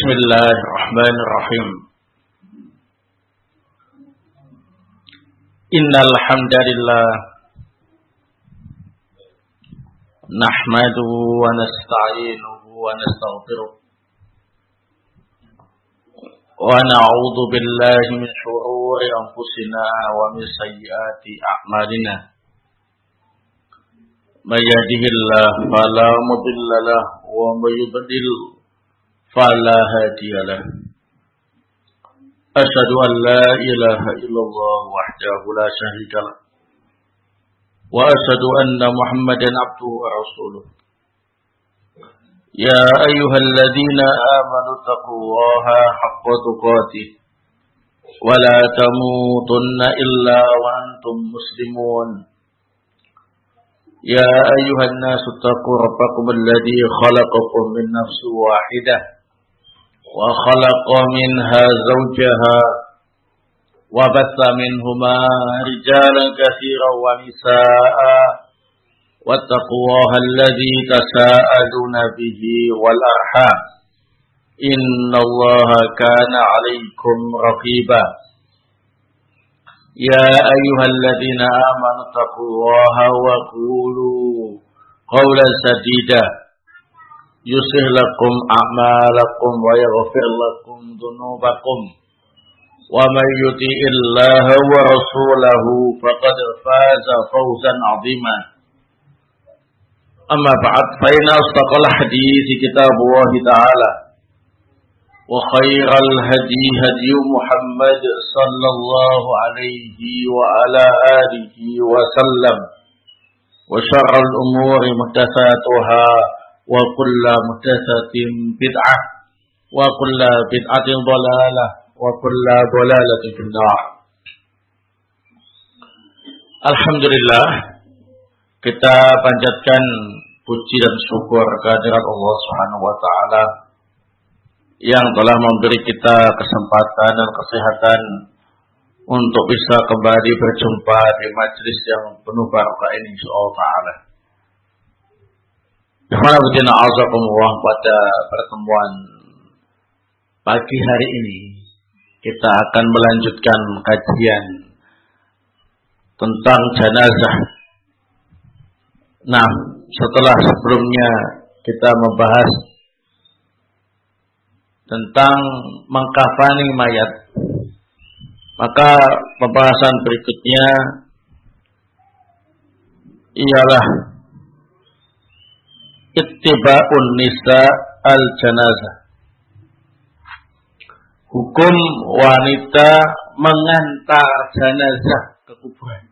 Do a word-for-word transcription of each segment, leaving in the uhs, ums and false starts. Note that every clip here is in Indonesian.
Bismillahirrahmanirrahim. Innal hamdalillah nahmaduhu wa nasta'inuhu wa nastaghfiruh wa na'udzu billahi min shururi anfusina wa min sayyiati a'malina. May yahdihillahu fala mudilla lahu wa may yudlil fala hadiya lahu. Asyhadu an la ilaha illallah wahdahu la syarika lah wa asyhadu anna Muhammadan abduhu wa rasuluh. Ya ayyuhalladzina amanu taqullaha haqqa tuqatih wa la tamutunna illa wa antum muslimun. Ya ayyuhan nasu taqu rabbakum alladzi khalaqakum min nafsin wahidah wa khalaqa minha zawjaha wa batha minhuma rijalan katsiran wa nisaa'a wattaqullaha alladzi tasaaluna bihi wal arham innallaha kana 'alaykum raqiba. Ya ayyuhalladzina amanu taqullaha wa qulu qawlan sadida yuslih lakum a'malakum wa yaghfir lakum dhunubakum wa may yuti'illaha wa rasulahu faqad faza fawzan 'azima. Amma ba'd, fa inna asdaqal hadithi kitabullah ta'ala wa khairal hadi hadi Muhammad sallallahu alaihi wa ala alihi wa sallam wa syarrul umuri muhdatsatuha wa kullu muhdatsatin bid'ah wa kullu bid'atin dhalalah wa kullu dhalalatin finnar. Alhamdulillah, kita panjatkan puji dan syukur kehadirat Allah Subhanahu wa taala yang telah memberi kita kesempatan dan kesehatan untuk bisa kembali berjumpa di majelis yang penuh barokah ini insyaallah taala. Alhamdulillah, azakumullah, pada pertemuan pagi hari ini kita akan melanjutkan kajian tentang jenazah. Nah, setelah sebelumnya kita membahas tentang mengkafani mayat, maka pembahasan berikutnya ialah ittiba'un nisa al-janazah. Hukum wanita mengantar jenazah ke kuburan.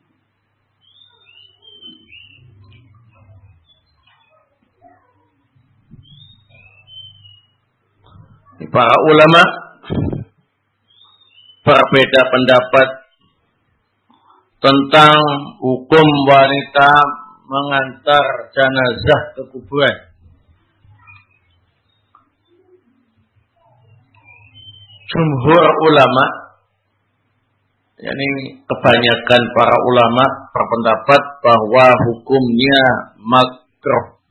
Para ulama berbeda pendapat tentang hukum wanita mengantar jenazah ke kuburan. Jumhur ulama, yakni kebanyakan para ulama berpendapat bahwa hukumnya makruh.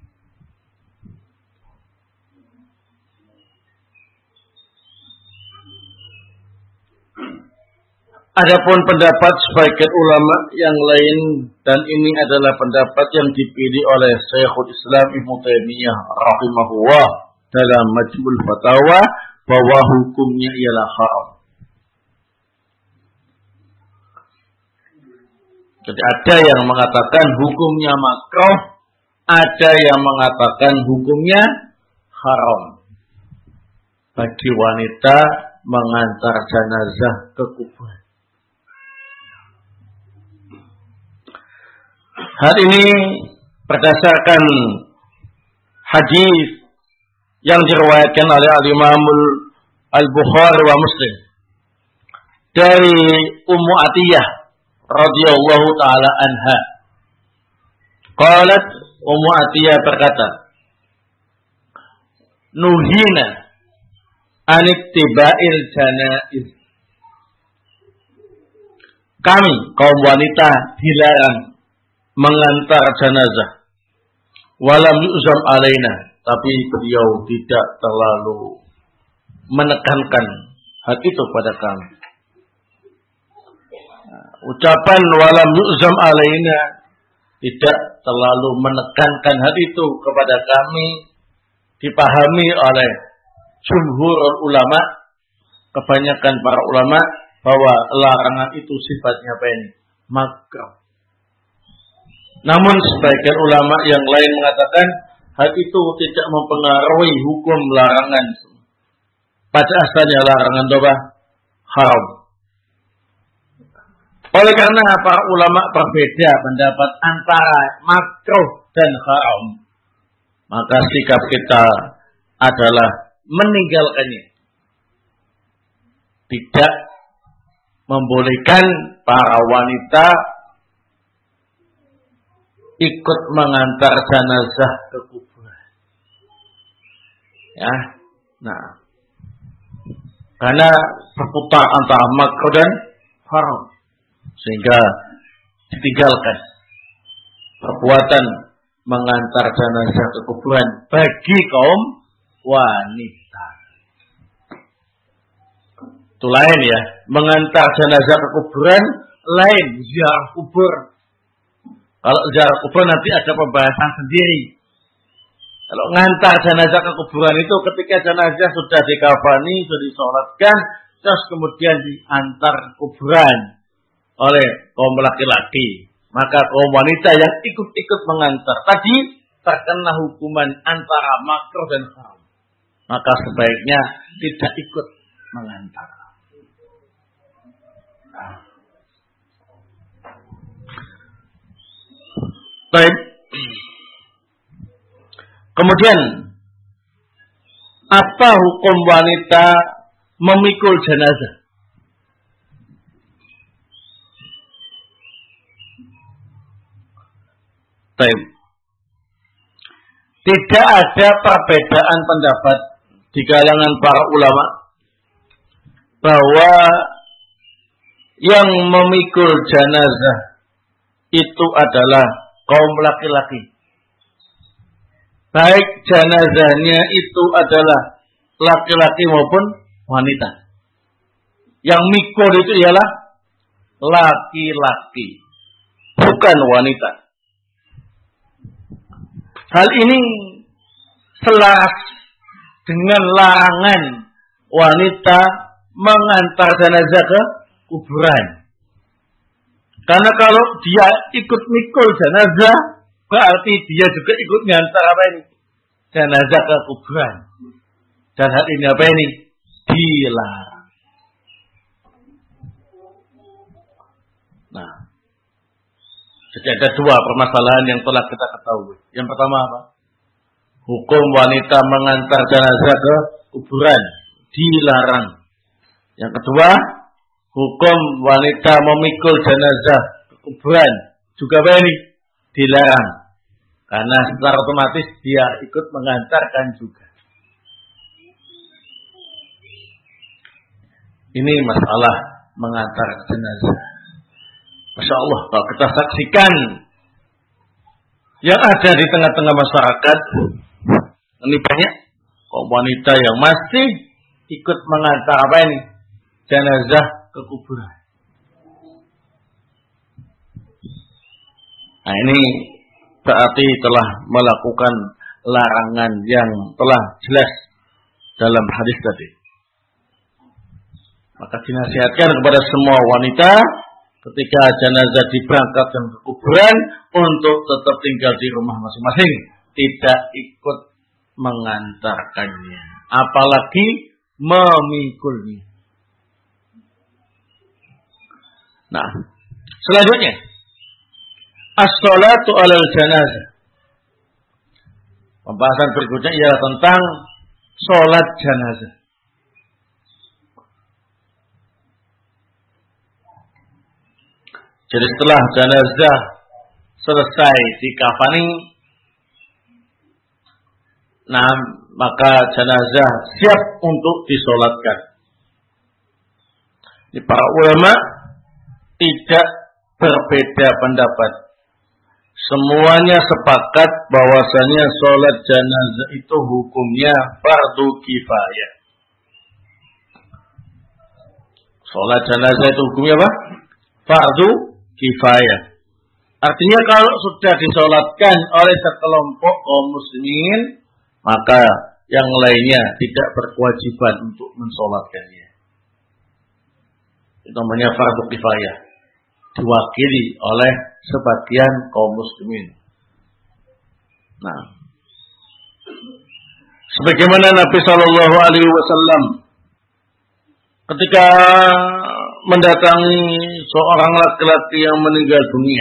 Adapun pendapat sebagian ulama yang lain, dan ini adalah pendapat yang dipilih oleh Syekhul Islam Ibnu Taimiyah rahimahullah dalam Majmu'ul Fatawa, bahwa hukumnya ialah haram. Jadi ada yang mengatakan hukumnya makruh, ada yang mengatakan hukumnya haram bagi wanita mengantar jenazah ke kuburan. Hal ini berdasarkan hadis yang diriwayatkan oleh Al-Imam Al-Bukhari wa Muslim dari Ummu Atiyah radhiyallahu taala anha. Qalat, Ummu Atiyah berkata, nuhina an ittiba'il janaiz. Kami kaum wanita dilarang mengantar jenazah. Walam yu'zam alaina, tapi beliau tidak terlalu menekankan hal itu pada kami. Ucapan walam yu'zam alaina tidak terlalu menekankan hal itu kepada kami, dipahami oleh jumhur ulama, kebanyakan para ulama, bahwa larangan itu sifatnya apa ini? Makruh. Namun sebagian ulama yang lain mengatakan hal itu tidak mempengaruhi hukum larangan. Pada asalnya larangan doa haram. Oleh karena para ulama berbeda pendapat antara makruh dan haram, maka sikap kita adalah meninggalkannya. Tidak membolehkan para wanita ikut mengantar jenazah ke kuburan. Ya, nah, karena berputar antara makruh dan haram, sehingga ditinggalkan perbuatan mengantar jenazah ke kuburan bagi kaum wanita. Itu lain ya, mengantar jenazah ke kuburan lain ziarah kubur. Kalau ziarah kubur nanti ada pembahasan sendiri. Kalau ngantar jenazah ke kuburan itu ketika jenazah sudah dikafani, sudah disolatkan, terus kemudian diantar kuburan oleh kaum laki-laki. Maka kaum wanita yang ikut-ikut mengantar tadi terkena hukuman antara makruh dan haram. Maka sebaiknya tidak ikut mengantar. Baik. Kemudian apa hukum wanita memikul jenazah? Baik. Tidak ada perbedaan pendapat di kalangan para ulama bahwa yang memikul jenazah itu adalah kaum laki-laki. Baik jenazahnya itu adalah laki-laki maupun wanita. Yang mikul itu ialah laki-laki, bukan wanita. Hal ini selaras dengan larangan wanita mengantar jenazah ke kuburan. Karena kalau dia ikut mikul jenazah, berarti dia juga ikut ngantar apa ini? Jenazah ke kuburan. Dan hal ini apa ini? Dilarang. Nah, jadi ada dua permasalahan yang telah kita ketahui. Yang pertama apa? Hukum wanita mengantar jenazah ke kuburan dilarang. Yang kedua, hukum wanita memikul jenazah ke kuburan juga apa ini? Dilarang. Karena secara otomatis dia ikut mengantarkan juga. Ini masalah mengantar jenazah. Masya Allah, kalau kita saksikan yang ada di tengah-tengah masyarakat, ini banyak kaum wanita yang masih ikut mengantar apa ini? Jenazah ke kuburan. Nah ini berarti telah melakukan larangan yang telah jelas dalam hadis tadi. Maka dinasihatkan kepada semua wanita ketika jenazah diberangkatkan ke kuburan untuk tetap tinggal di rumah masing-masing, tidak ikut mengantarkannya, apalagi memikulnya. Nah, selanjutnya as-salatu 'alal janazah. Pembahasan berikutnya ialah tentang salat jenazah. Jadi setelah jenazah selesai dikafani, nah maka jenazah siap untuk disolatkan. Di para ulama tidak berbeda pendapat. Semuanya sepakat bahwasanya sholat jenazah itu hukumnya fardu kifayah. Sholat jenazah itu hukumnya apa? Fardu kifayah. Artinya kalau sudah disolatkan oleh sekelompok kaum muslimin, maka yang lainnya tidak berkewajiban untuk mensolatkannya. Itu namanya fardu kifayah. Diwakili oleh sebagian kaum muslimin. Nah, sebagaimana Nabi Shallallahu Alaihi Wasallam ketika mendatangi seorang laki-laki yang meninggal dunia,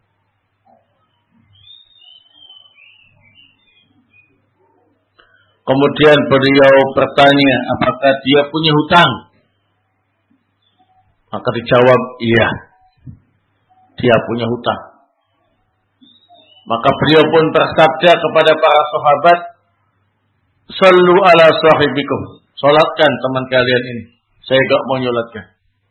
kemudian beliau bertanya apakah dia punya hutang, maka dijawab iya, dia punya hutang. Maka beliau pun bersabda kepada para sahabat, sallu ala sahibikum, salatkan teman kalian ini, saya enggak mau nyolatkan.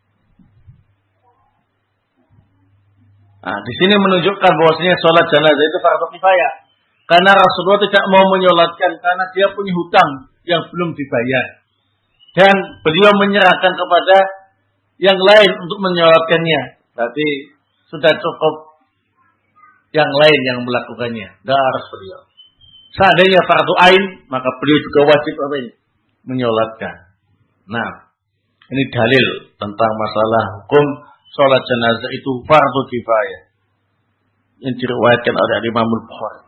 Nah, di sini menunjukkan bahwasanya salat jenazah itu fardu kifayah. Karena Rasulullah tidak mau menyolatkan karena dia punya hutang yang belum dibayar. Dan beliau menyerahkan kepada yang lain untuk menyolatkannya. Berarti sudah cukup yang lain yang melakukannya. Tidak harus beliau. Seandainya fardu ain, maka beliau juga wajib apa ini? Menyolatkan. Nah, ini dalil tentang masalah hukum sholat jenazah itu fardu kifayah. Yang diriwayatkan oleh Imam Al-Bukhari.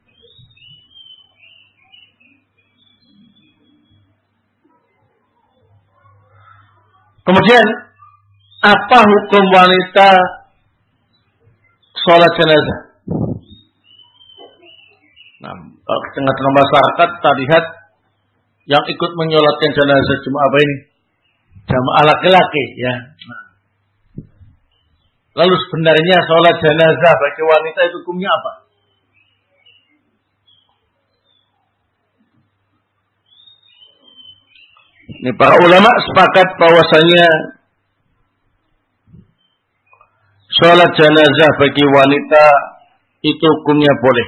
Kemudian, apa hukum wanita sholat jenazah? Nah, kalau di tengah-tengah masyarakat kita lihat yang ikut menyolatkan jenazah cuma apa ini? Jamaah laki-laki, ya. Nah. Lalu sebenarnya sholat jenazah bagi wanita itu hukumnya apa? Ini para ulama sepakat bahwasanya sholat jenazah bagi wanita itu hukumnya boleh.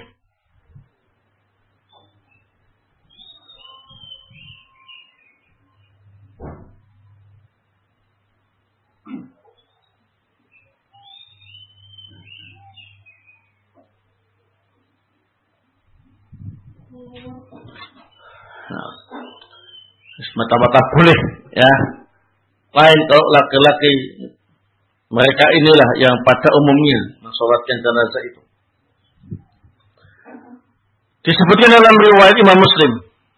Nah, semata-mata boleh, ya. Lain kalau laki-laki, mereka inilah yang pada umumnya mensolatkan jenazah itu. Disebutkan dalam riwayat Imam Muslim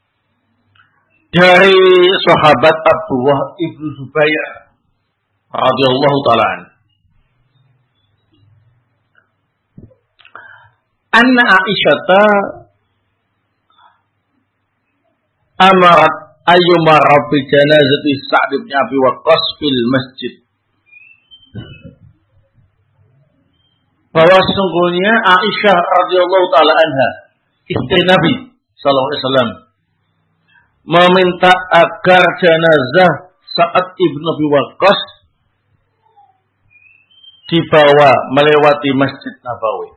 dari sahabat Abdullah ibnu Zubair radhiyallahu taala anna Aisyata amarat ayyuma rabbi janazati Sa'd bin Abi Waqqas fil masjid. Bahwa sesungguhnya Aisyah radhiyallahu taala anha, istri Nabi sallallahu alaihi wasallam, meminta agar jenazah Sa'd bin Abi Waqqas dibawa melewati Masjid Nabawi.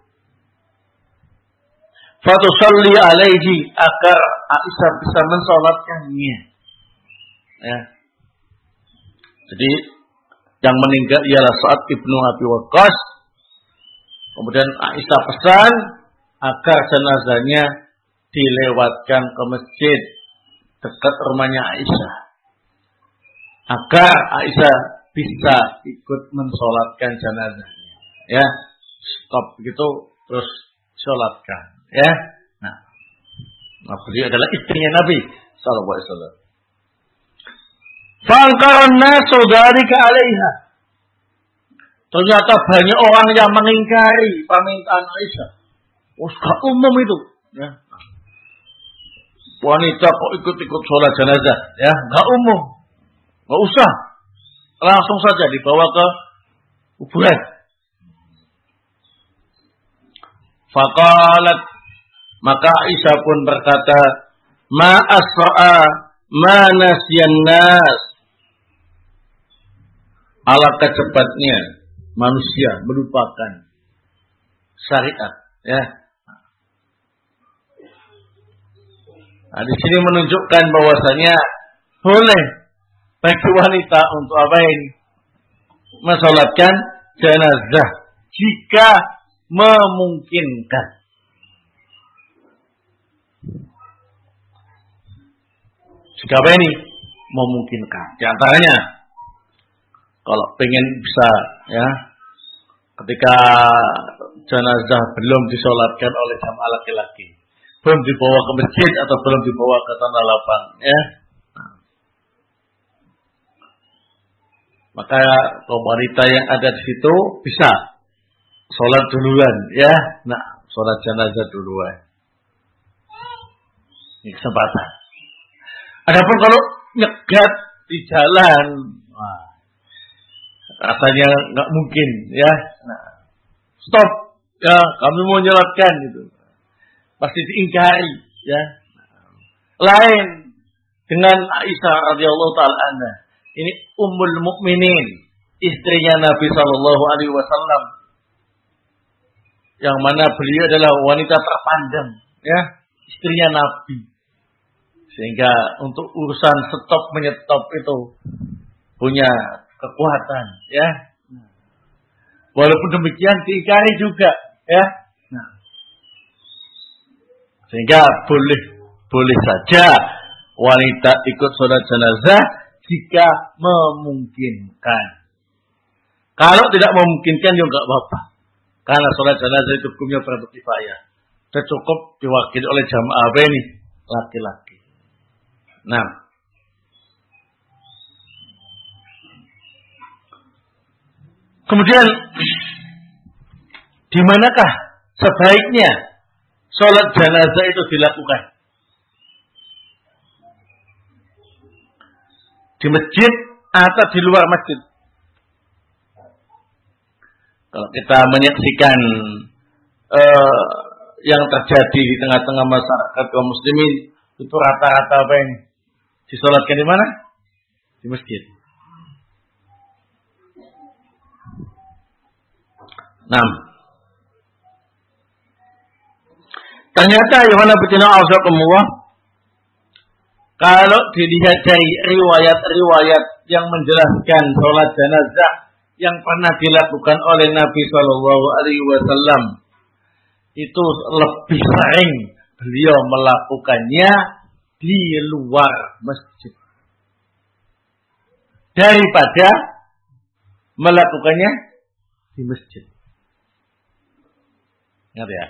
Fatusalli alaihi, agar Aisyah bisa mensolatkannya. Ya. Jadi yang meninggal ialah Sa'd bin Abi Waqqas. Kemudian Aisyah pesan agar jenazahnya dilewatkan ke masjid dekat rumahnya Aisyah, agar Aisyah bisa ikut mensolatkan jenazahnya. Ya, stop begitu terus solatkan. Ya, nah, nah beliau adalah istrinya Nabi Sallallahu Alaihi Wasallam. Fangkaran nasu dzalika alaiha. Ternyata banyak orang yang mengingkari permintaan Aisyah. Oh, gak umum itu, ya. Wanita kok ikut-ikut sholat jenazah, ya, gak umum, gak usah, langsung saja dibawa ke kuburan. Faqalat, maka Aisyah pun berkata, ma asra'a ma nasyan nas. Alangkah cepatnya manusia melupakan syariat, ya. Nah, di sini menunjukkan bahwasanya boleh bagi wanita untuk apa ini? mensolatkan jenazah jika memungkinkan. Jika apa ini? Memungkinkan. Di antaranya, kalau pengen bisa, ya, ketika jenazah belum disolatkan oleh jamaah laki-laki, belum dibawa ke masjid atau belum dibawa ke tanah lapang, ya, nah, maka kaum wanita yang ada di situ bisa sholat duluan, ya, nah, sholat jenazah duluan. Ini kesempatan. Adapun kalau nyegat di jalan, wah, rasanya nggak mungkin, ya. Nah, stop, ya, kami mau nyolatkan gitu. Pasti diingkari, ya. Lain dengan Aisyah radhiyallahu taala anha. Ini ummul mukminin, istrinya Nabi sallallahu alaihi wasallam, yang mana beliau adalah wanita terpandang, ya, istrinya Nabi. Sehingga untuk urusan stop menyetop itu punya kekuatan, ya. Walaupun demikian diingkari juga, ya. Nah, sehingga boleh boleh saja wanita ikut sholat jenazah jika memungkinkan. Kalau tidak memungkinkan juga nggak apa-apa, karena sholat jenazah itu hukumnya fardu kifayah. Sudah cukup diwakili oleh jamaah apa ini? Laki-laki. Nah, kemudian di manakah sebaiknya sholat jenazah itu dilakukan? Di masjid atau di luar masjid? Kalau kita menyaksikan uh, yang terjadi di tengah-tengah masyarakat kaum muslimin, itu rata-rata apa ini? Disolatkan di mana? Di masjid. Nah, ternyata Yohana betina auzakumullah, kalau dilihat dari riwayat-riwayat yang menjelaskan sholat jenazah yang pernah dilakukan oleh Nabi Shallallahu Alaihi Wasallam, itu lebih sering beliau melakukannya di luar masjid daripada melakukannya di masjid. Ingat ya.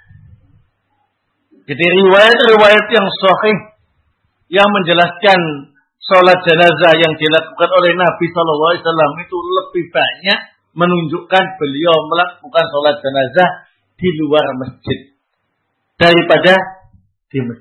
Jadi riwayat-riwayat yang sahih yang menjelaskan sholat jenazah yang dilakukan oleh Nabi Shallallahu Alaihi Wasallam itu lebih banyak menunjukkan beliau melakukan sholat jenazah di luar masjid daripada di masjid.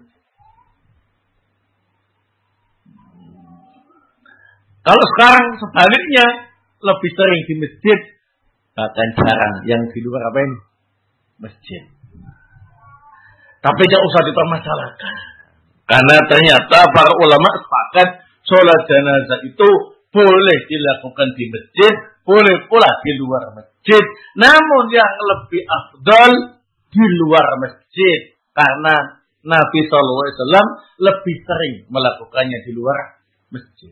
Kalau sekarang sebaliknya lebih sering di masjid, bahkan jarang yang di luar apa ini? Masjid. Tapi tidak usah dipermasalahkan, karena ternyata para ulama sepakat sholat jenazah itu boleh dilakukan di masjid, boleh pula di luar masjid. Namun yang lebih afdal di luar masjid, karena Nabi Shallallahu Alaihi Wasallam lebih sering melakukannya di luar masjid.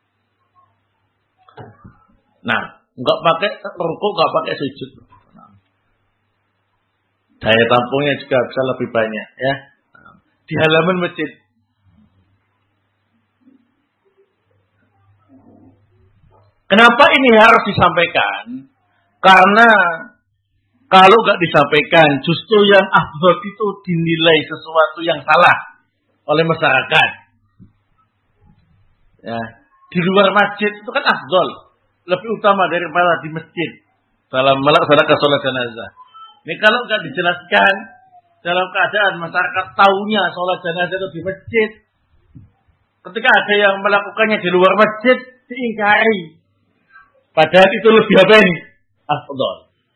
Nah, enggak pakai rukuk, enggak pakai sujud. Nah, daya tampungnya juga bisa lebih banyak, ya. Nah, di halaman masjid. Kenapa ini harus disampaikan? Karena kalau enggak disampaikan, justru yang afdal itu dinilai sesuatu yang salah oleh masyarakat. Ya, di luar masjid itu kan afdal, lebih utama daripada di masjid dalam melaksanakan sholat jenazah. Ini kalau nggak dijelaskan dalam keadaan masyarakat taunya sholat jenazah itu di masjid, ketika ada yang melakukannya di luar masjid diingkari, padahal itu lebih apa ini? Afdal.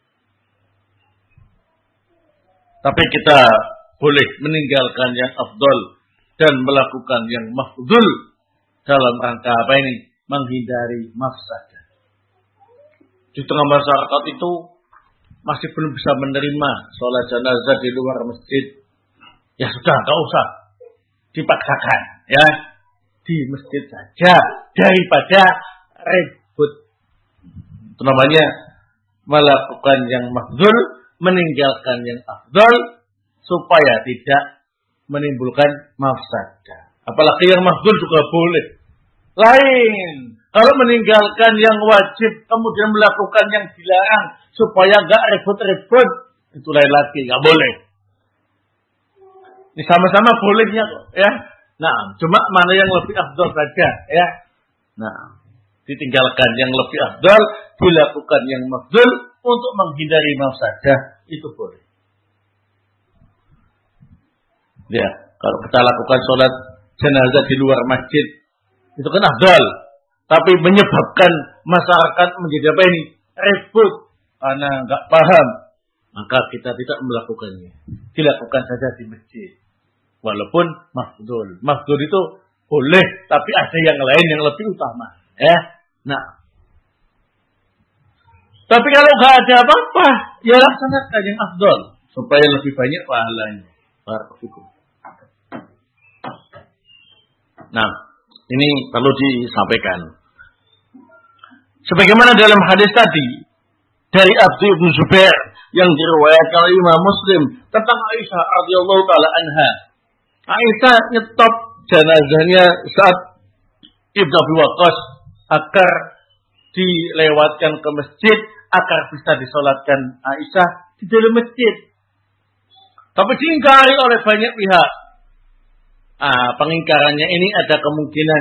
Tapi kita boleh meninggalkan yang afdal dan melakukan yang mafdul dalam rangka apa ini? Menghindari mafsadah. Di tengah masyarakat itu masih belum bisa menerima sholat jenazah di luar masjid. Ya sudah, nggak usah dipaksakan, ya, di masjid saja daripada ribut. Itu namanya melakukan yang mafdhul, meninggalkan yang afdal supaya tidak menimbulkan mafsadah. Apalagi yang mafdhul juga boleh. Lain, kalau meninggalkan yang wajib kemudian melakukan yang dilarang supaya enggak ribut-ribut, itu lain lagi, enggak boleh. Ini sama-sama bolehnya kok, ya. Nah, cuma mana yang lebih afdal saja, ya. Nah, ditinggalkan yang lebih afdal, dilakukan yang mafdhul untuk menghindari mafsadah, itu boleh. Ya, kalau kita lakukan sholat jenazah di luar masjid, itu kan afdal, tapi menyebabkan masyarakat menjadi apa ini? Ribut karena enggak paham, maka kita tidak melakukannya. Dilakukan saja di masjid. Walaupun mafdhul. Mafdhul itu boleh, tapi ada yang lain yang lebih utama. Ya. Nah. Tapi kalau enggak ada apa-apa, ya laksanakan yang afdal supaya lebih banyak pahalanya. Barakallahu. Nah, ini perlu disampaikan. Sebagaimana dalam hadis tadi dari Abdullah bin Zubair yang diriwayatkan oleh Imam Muslim tentang Aisyah radhiyallahu taala anha. Aisyah nyetop jenazahnya saat Ibnu Abi Waqqas agar dilewatkan ke masjid agar bisa disolatkan Aisyah di dalam masjid. Tapi diingkari oleh banyak pihak. Ah, pengingkarannya ini ada kemungkinan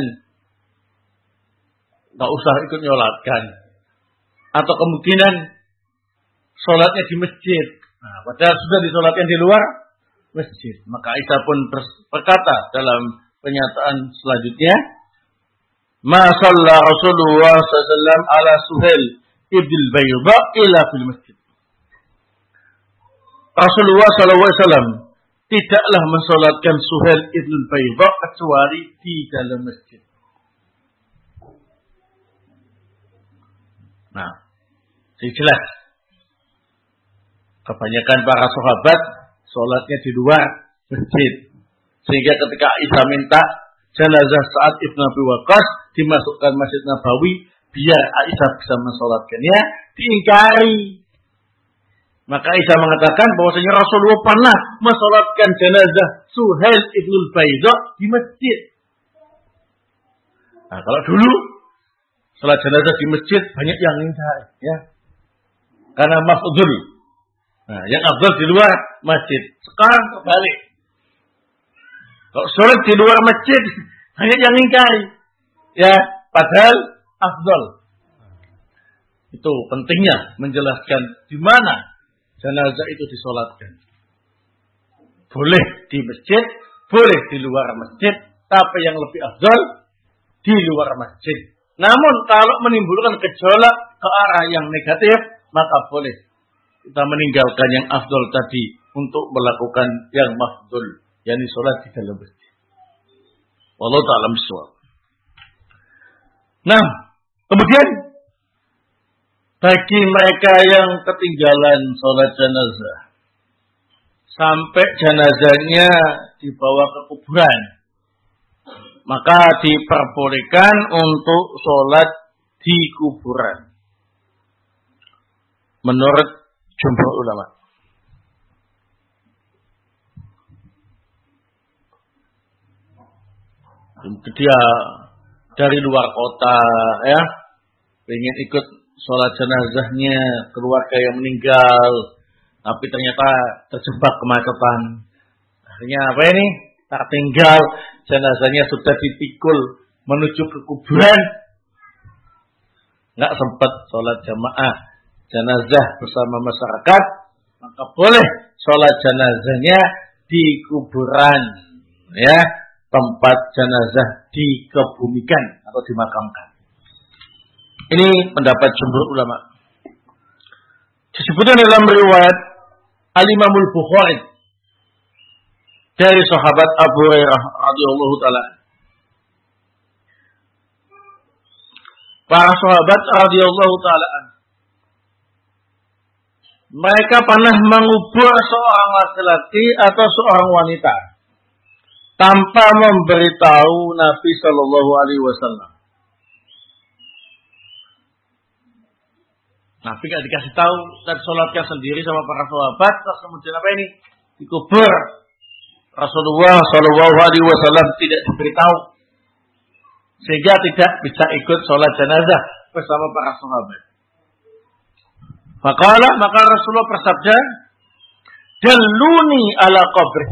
nggak usah ikut nyolatkan, atau kemungkinan sholatnya di masjid. Nah, padahal sudah disolatkan di luar masjid. Maka Aisyah pun berkata dalam pernyataan selanjutnya, Ma shalla Rasulullah sallallahu alaihi wasallam ala Suhail ibn Bayda ila fil masjid. Rasulullah sallallahu alaihi wasallam tidaklah mensolatkan Suhail ibn Bayda kecuali di dalam masjid. Nah, jadi jelas. Kebanyakan para sahabat sholatnya di luar masjid. Sehingga ketika Aisyah minta jenazah Sa'ad ibn Abi Waqqas dimasukkan Masjid Nabawi biar Aisyah bisa mensolatkannya, diingkari. Maka Aisyah mengatakan bahwasanya Rasulullah pernah mensolatkan jenazah Suhail ibn Bayda di masjid. Nah, kalau dulu salat jenazah di masjid banyak yang ingkari, ya. Karena mafdhul. Nah, yang afdal di luar masjid. Sekarang terbalik. Kalau sholat di luar masjid banyak yang ingkari. Ya, padahal afdal. Itu pentingnya menjelaskan di mana jenazah itu disolatkan. Boleh di masjid, boleh di luar masjid, tapi yang lebih afdal di luar masjid. Namun kalau menimbulkan gejolak ke arah yang negatif, maka boleh kita meninggalkan yang afdal tadi untuk melakukan yang mafdul, yakni sholat di dalam masjid. Wallahu ta'ala bishawab. Nah, kemudian bagi mereka yang ketinggalan sholat jenazah sampai jenazahnya dibawa ke kuburan, maka diperbolehkan untuk sholat di kuburan. Menurut jumhur ulama. Dia dari luar kota, ya, ingin ikut sholat jenazahnya keluarga yang meninggal, tapi ternyata terjebak kemacetan. Akhirnya apa ini? Tertinggal, jenazahnya sudah dipikul menuju ke kuburan, nggak sempat sholat jamaah jenazah bersama masyarakat, maka boleh sholat jenazahnya di kuburan, ya, tempat jenazah dikebumikan atau dimakamkan. Ini pendapat jumhur ulama. Disebutkan dalam riwayat Al-Imamul Bukhari dari sahabat Abu Hurairah radhiyallahu taala. Para sahabat radhiyallahu taala, mereka pernah mengubur seorang laki-laki atau seorang wanita tanpa memberitahu Nabi Shallallahu Alaihi Wasallam. Nabi gak dikasih tahu dan sholatkan sendiri sama para sahabat. Terus kemudian apa ini? Dikubur. Rasulullah Shallallahu Alaihi Wasallam tidak diberitahu sehingga tidak bisa ikut sholat jenazah bersama para sahabat. Maka maka Rasulullah bersabda, "Dalluni ala qabri."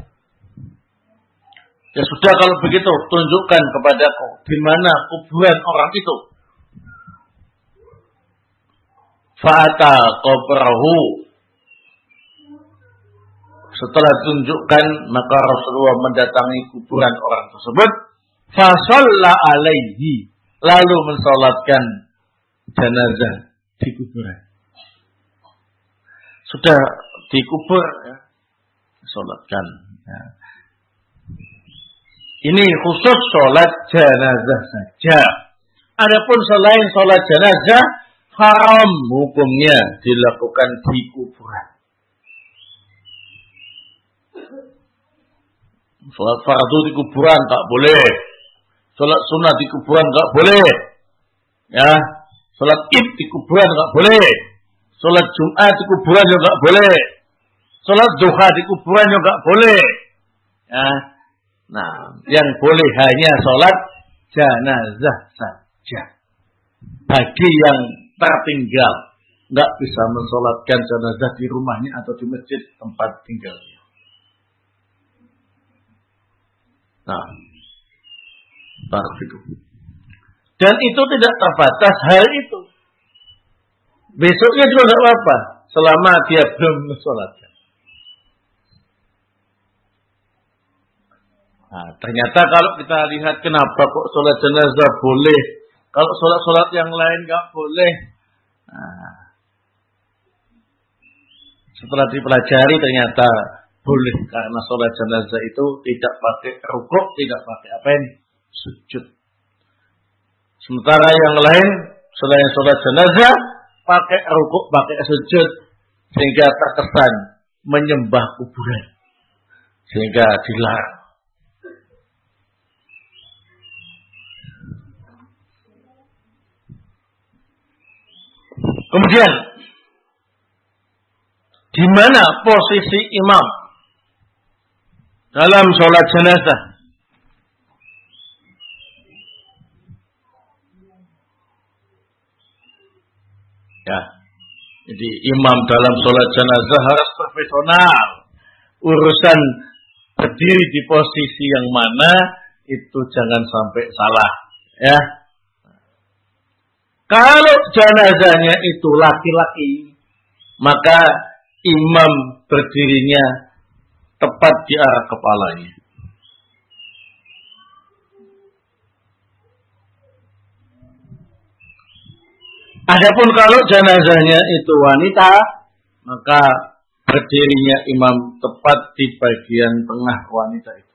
Ya sudah kalau begitu, tunjukkan kepadaku di mana kuburan orang itu. Fa'ata qabrahu. Setelah tunjukkan, maka Rasulullah mendatangi kuburan orang tersebut. Fa shalla alaihi, lalu mensalatkan jenazah di kuburan. Sudah dikubur, ya, salatkan. Ya. Ini khusus sholat jenazah saja. Adapun selain sholat jenazah, haram hukumnya dilakukan di kuburan. Sholat fardu di kuburan tak boleh. Sholat sunnah di kuburan tak boleh. Ya, sholat id di kuburan tak boleh. Sholat Jumat di kuburan juga tak boleh. Sholat duha di kuburan juga tak boleh. Ya. Nah, yang boleh hanya sholat jenazah saja. Bagi yang tertinggal, nggak bisa mensolatkan jenazah di rumahnya atau di masjid tempat tinggalnya. Nah, barakallahu. Dan itu tidak terbatas hal itu. Besoknya juga nggak apa-apa, selama dia belum mensolatkan. Nah, ternyata kalau kita lihat kenapa kok sholat jenazah boleh, kalau sholat-sholat yang lain nggak boleh. Nah, setelah dipelajari ternyata boleh karena sholat jenazah itu tidak pakai rukuk, tidak pakai apa ini, sujud. Sementara yang lain selain sholat jenazah pakai rukuk, pakai sujud, sehingga terkesan menyembah kuburan, sehingga dilarang. Kemudian, di mana posisi imam dalam sholat jenazah? Ya, jadi imam dalam sholat jenazah harus profesional. Urusan berdiri di posisi yang mana itu jangan sampai salah. Ya. Kalau jenazahnya itu laki-laki, maka imam berdirinya tepat di arah kepalanya. Adapun kalau jenazahnya itu wanita, maka berdirinya imam tepat di bagian tengah wanita itu.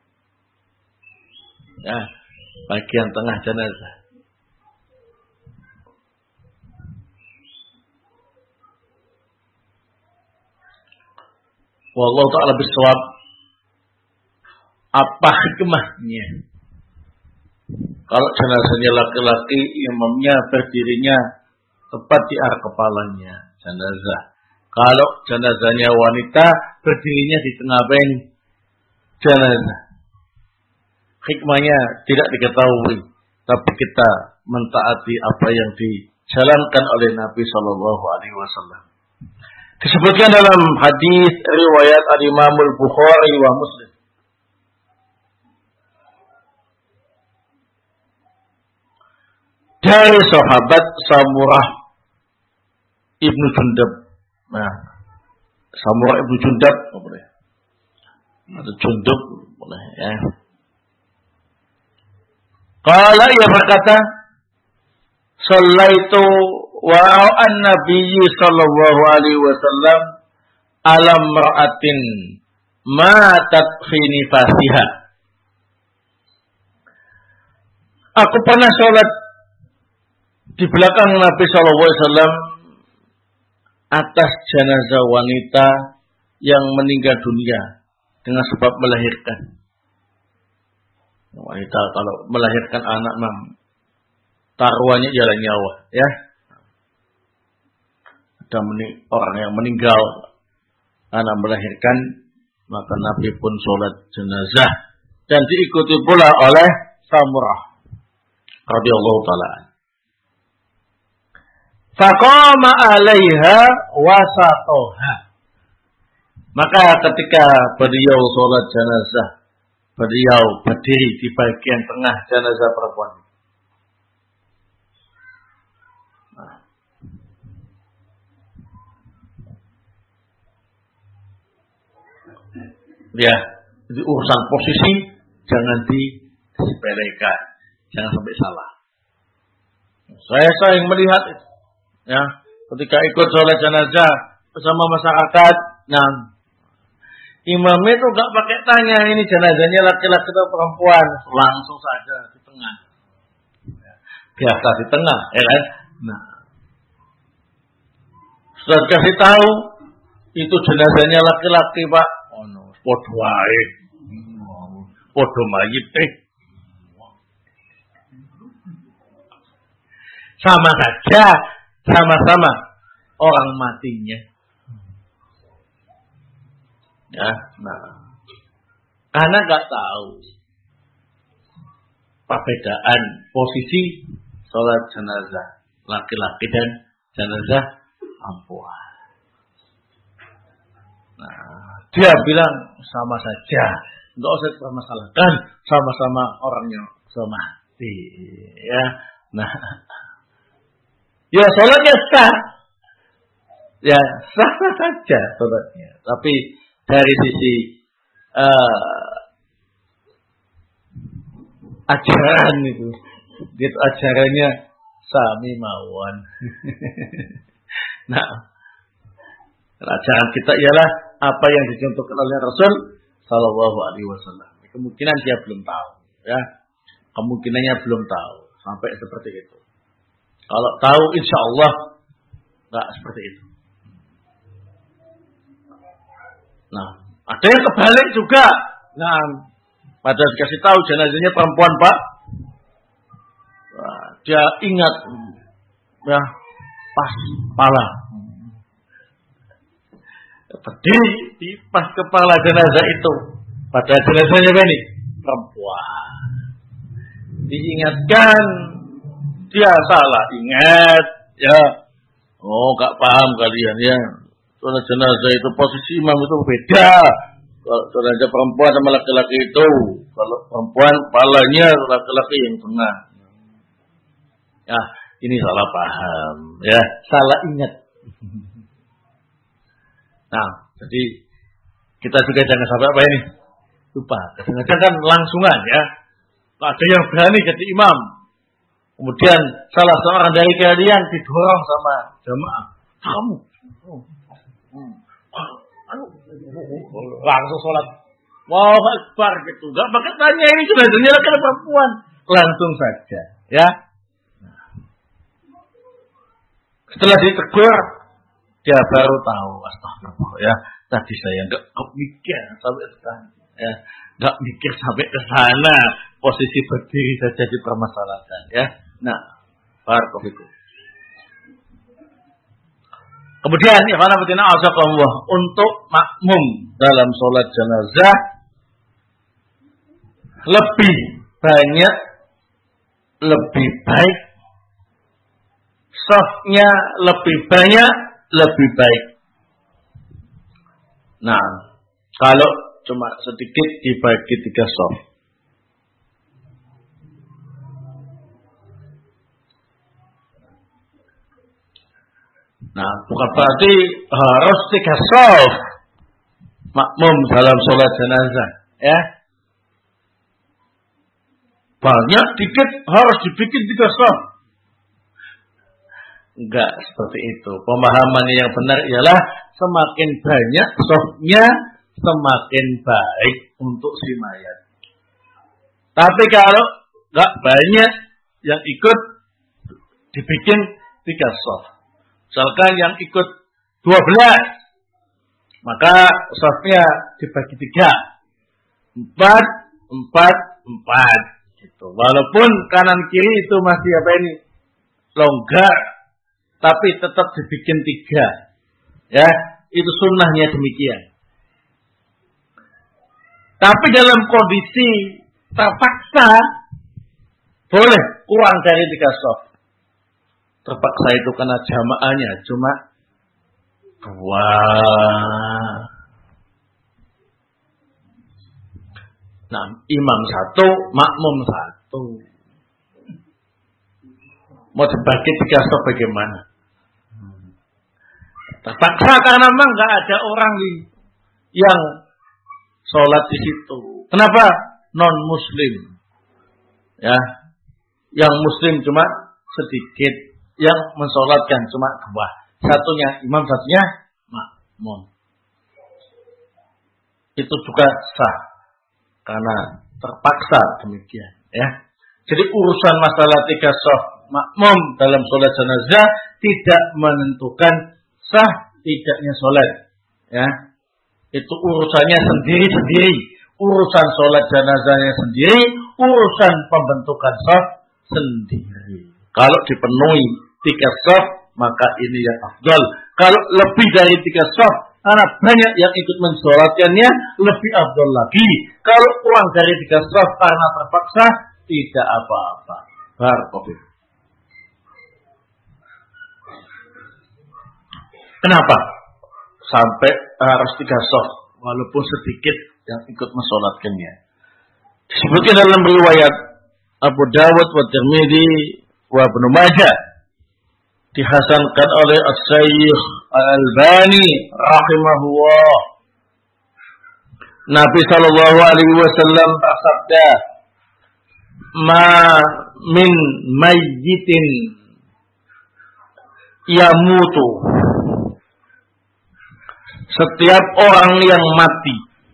Ya, bagian tengah jenazah. Wallahu ta'ala bisawab. Apa hikmahnya? Kalau jenazahnya laki-laki, imamnya berdirinya tepat di arah kepalanya jenazah. Kalau jenazahnya wanita, berdirinya di tengah ben jenazah. Hikmahnya tidak diketahui, tapi kita mentaati apa yang dijalankan oleh Nabi Shallallahu Alaihi Wasallam. Disebutkan dalam hadis riwayat Al-Imam Al-Bukhari wa Muslim. Dari sahabat Samurah Ibnu Jundab. Nah, Samurah Ibnu Jundab boleh. Atau Jundub boleh ya. Qala ia berkata, "Shallaitu wa'an nabiyyi sallallahu alaihi wasallam alam ra'atin matat fi nifasiha." Aku pernah sholat di belakang Nabi sallallahu alaihi wasallam atas jenazah wanita yang meninggal dunia dengan sebab melahirkan. Wanita kalau melahirkan anak memang taruhannya jalan nyawa, ya. ada orang yang meninggal karena melahirkan, maka Nabi pun sholat jenazah dan diikuti pula oleh Samurah radhiyallahu taala. Faqama 'alaiha wasatoha. Maka ketika beliau sholat jenazah, beliau berdiri di bagian tengah jenazah perempuan. Nah. Ya, jadi urusan posisi jangan disepelekan, jangan sampai salah. Saya sering melihat itu, ya, ketika ikut sholat jenazah bersama masyarakat, nah, imam itu gak pakai tanya ini jenazahnya laki-laki atau perempuan, langsung saja di tengah, biasa di tengah, ya kan? Nah, sudah kasih tahu itu jenazahnya laki-laki pak, oh no, podo wae, podo mayit eh. Sama saja, sama-sama orang matinya. Ya, nah, karena nggak tahu perbedaan posisi sholat jenazah laki-laki dan jenazah perempuan. Nah, dia bilang sama saja, nggak usah dipermasalahkan, sama-sama orangnya semati. Ya, nah. Ya sholatnya sah, ya sah saja sholatnya. Tapi dari sisi uh, ajaran itu, gitu ajarannya sami mawon. Nah, ajaran kita ialah apa yang dicontohkan oleh Rasul Sallallahu Alaihi Wasallam. Kemungkinan dia belum tahu, ya, kemungkinannya belum tahu sampai seperti itu. Kalau tahu insya Allah nggak seperti itu. Nah, ada yang kebalik juga. Nah, pada dikasih tahu jenazahnya perempuan pak, nah, dia ingat, ya pas kepala, berdiri di pas kepala jenazah itu. Pada jenazahnya ini perempuan. Diingatkan. Dia salah ingat, ya. Oh, gak paham kalian ya. Sholat jenazah itu posisi imam itu beda. Kalau jenazah perempuan sama laki-laki itu, kalau perempuan kepalanya, laki-laki yang tengah. Ya, ini salah paham, ya, salah ingat. Nah, jadi kita juga jangan sampai apa ini lupa. Kadang-kadang kan langsungan ya. Ada yang berani jadi imam. Kemudian salah seorang dari kalian didorong sama jamaah. Kamu. Langsung sholat. Wow, akbar gitu. Gak pakai tanya ini sudah jenazah kan perempuan. Langsung saja. Ya. Setelah ditegur, dia baru tahu. Astagfirullah ya. Tadi saya gak mikir sampai ke sana. Ya. Gak mikir sampai ke sana. Posisi berdiri saja dipermasalahkan. Ya. Nah, barakallahu. Kemudian ya kana betina azakallah untuk makmum dalam sholat jenazah lebih banyak, lebih baik, shafnya lebih banyak, lebih baik. Nah, kalau cuma sedikit dibagi tiga shaf. Nah, bukan berarti harus tiga shaf makmum dalam sholat jenazah, ya. Banyak dikit harus dibikin tiga shaf. Enggak seperti itu. Pemahaman yang benar ialah semakin banyak shafnya semakin baik untuk si mayat. Tapi kalau enggak banyak yang ikut dibikin tiga shaf. Misalkan yang ikut dua belas, maka shafnya dibagi tiga. Empat, empat, empat. Gitu. Walaupun kanan kiri itu masih apa ini? Longgar. tapi tetap dibikin tiga. Ya, itu sunnahnya demikian. Tapi dalam kondisi terpaksa boleh kurang dari tiga shaf. Terpaksa itu karena jamaahnya cuma dua. Nah, imam satu, makmum satu. Mau dibagi tiga shaf bagaimana? Terpaksa karena memang nggak ada orang yang sholat di situ. Kenapa? Non Muslim, ya, yang Muslim cuma sedikit, yang mensolatkan cuma dua. Satunya imam, satunya makmum. Itu juga sah karena terpaksa demikian. Ya, jadi urusan masalah tiga shaf makmum dalam sholat jenazah tidak menentukan sah tidaknya sholat. Ya, itu urusannya sendiri-sendiri. Urusan sholat jenazahnya sendiri, urusan pembentukan shaf sendiri. Kalau dipenuhi tiga shaf, maka ini yang afdal. Kalau lebih dari tiga shaf, karena banyak yang ikut mensolatkannya, lebih afdal lagi. Kalau kurang dari tiga shaf karena terpaksa, tidak apa-apa. Barakallahu. Kenapa? Sampai harus tiga shaf, walaupun sedikit yang ikut mensolatkannya. Disebutkan dalam riwayat Abu Dawud wa Tirmidzi wa Ibnu Majah, dihasankan oleh As-Syaikh Al-Albani rahimahullah. Nabi sallallahu alaihi wasallam bersabda, "Ma min mayyitin yamutu." Setiap orang yang mati,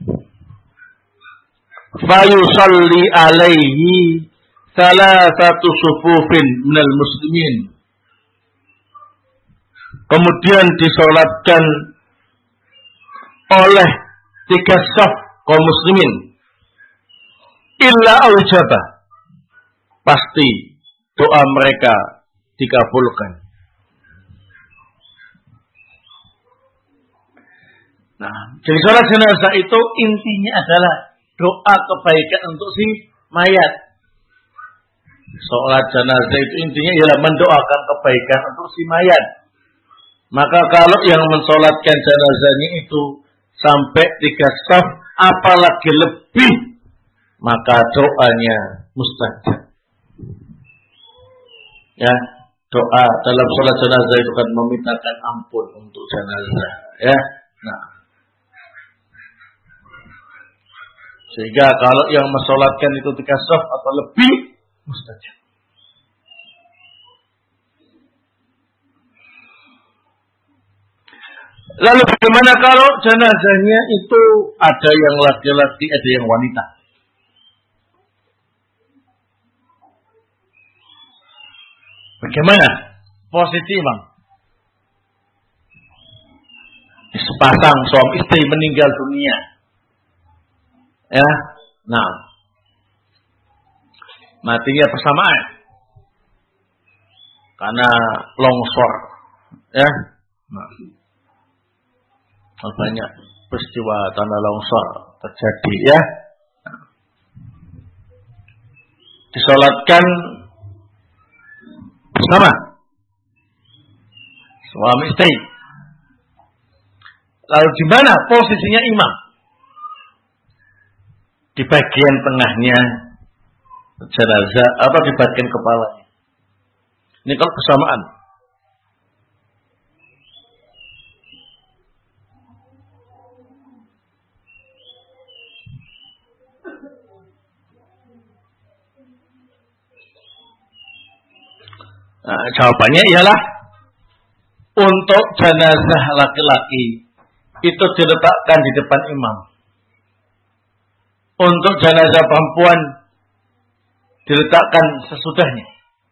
fayusalli alaihi salasatu sufufin minal muslimin, kemudian disolatkan oleh tiga shaf kaum muslimin, illa aujaba, pasti doa mereka dikabulkan. Nah, jadi sholat jenazah itu intinya adalah doa kebaikan untuk si mayat. Sholat jenazah itu intinya ialah mendoakan kebaikan untuk si mayat. Maka kalau yang mensolatkan jenazahnya itu sampai tiga shaf, apalagi lebih, maka doanya mustajab. Ya, doa dalam sholat jenazah itu kan memintakan ampun untuk jenazah. Ya, nah. Sehingga kalau yang mensolatkan itu tiga shaf atau lebih, mustajab. Lalu bagaimana kalau jenazahnya itu ada yang laki-laki, ada yang wanita? Bagaimana posisi imam? Sepasang suami istri meninggal dunia. Ya, nah, matinya bersamaan karena longsor, ya, nah, banyak peristiwa tanah longsor terjadi, ya, disolatkan bersama suami istri. Lalu di mana posisinya imam? Di bagian tengahnya jenazah atau di bagian kepalanya? Ini kalau kesamaan. Nah, jawabannya ialah untuk jenazah laki-laki itu diletakkan di depan imam. Untuk jenazah perempuan diletakkan sesudahnya.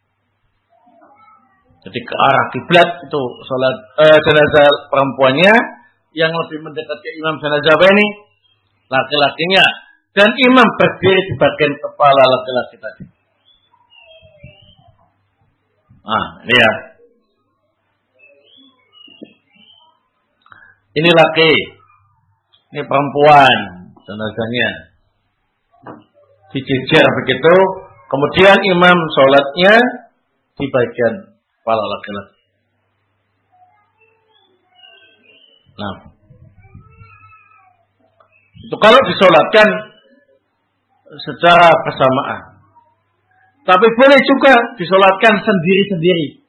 Jadi ke arah kiblat itu salat eh, jenazah perempuannya, yang lebih mendekat ke imam jenazah ini laki-lakinya, dan imam berdiri di bagian kepala laki-laki tadi. Ah, ini ya. Ini laki, ini perempuan, jenazahnya dijejer begitu. Kemudian imam sholatnya di bagian kepala laki-laki. Nah, itu kalau disolatkan secara bersamaan. Tapi boleh juga disolatkan sendiri-sendiri.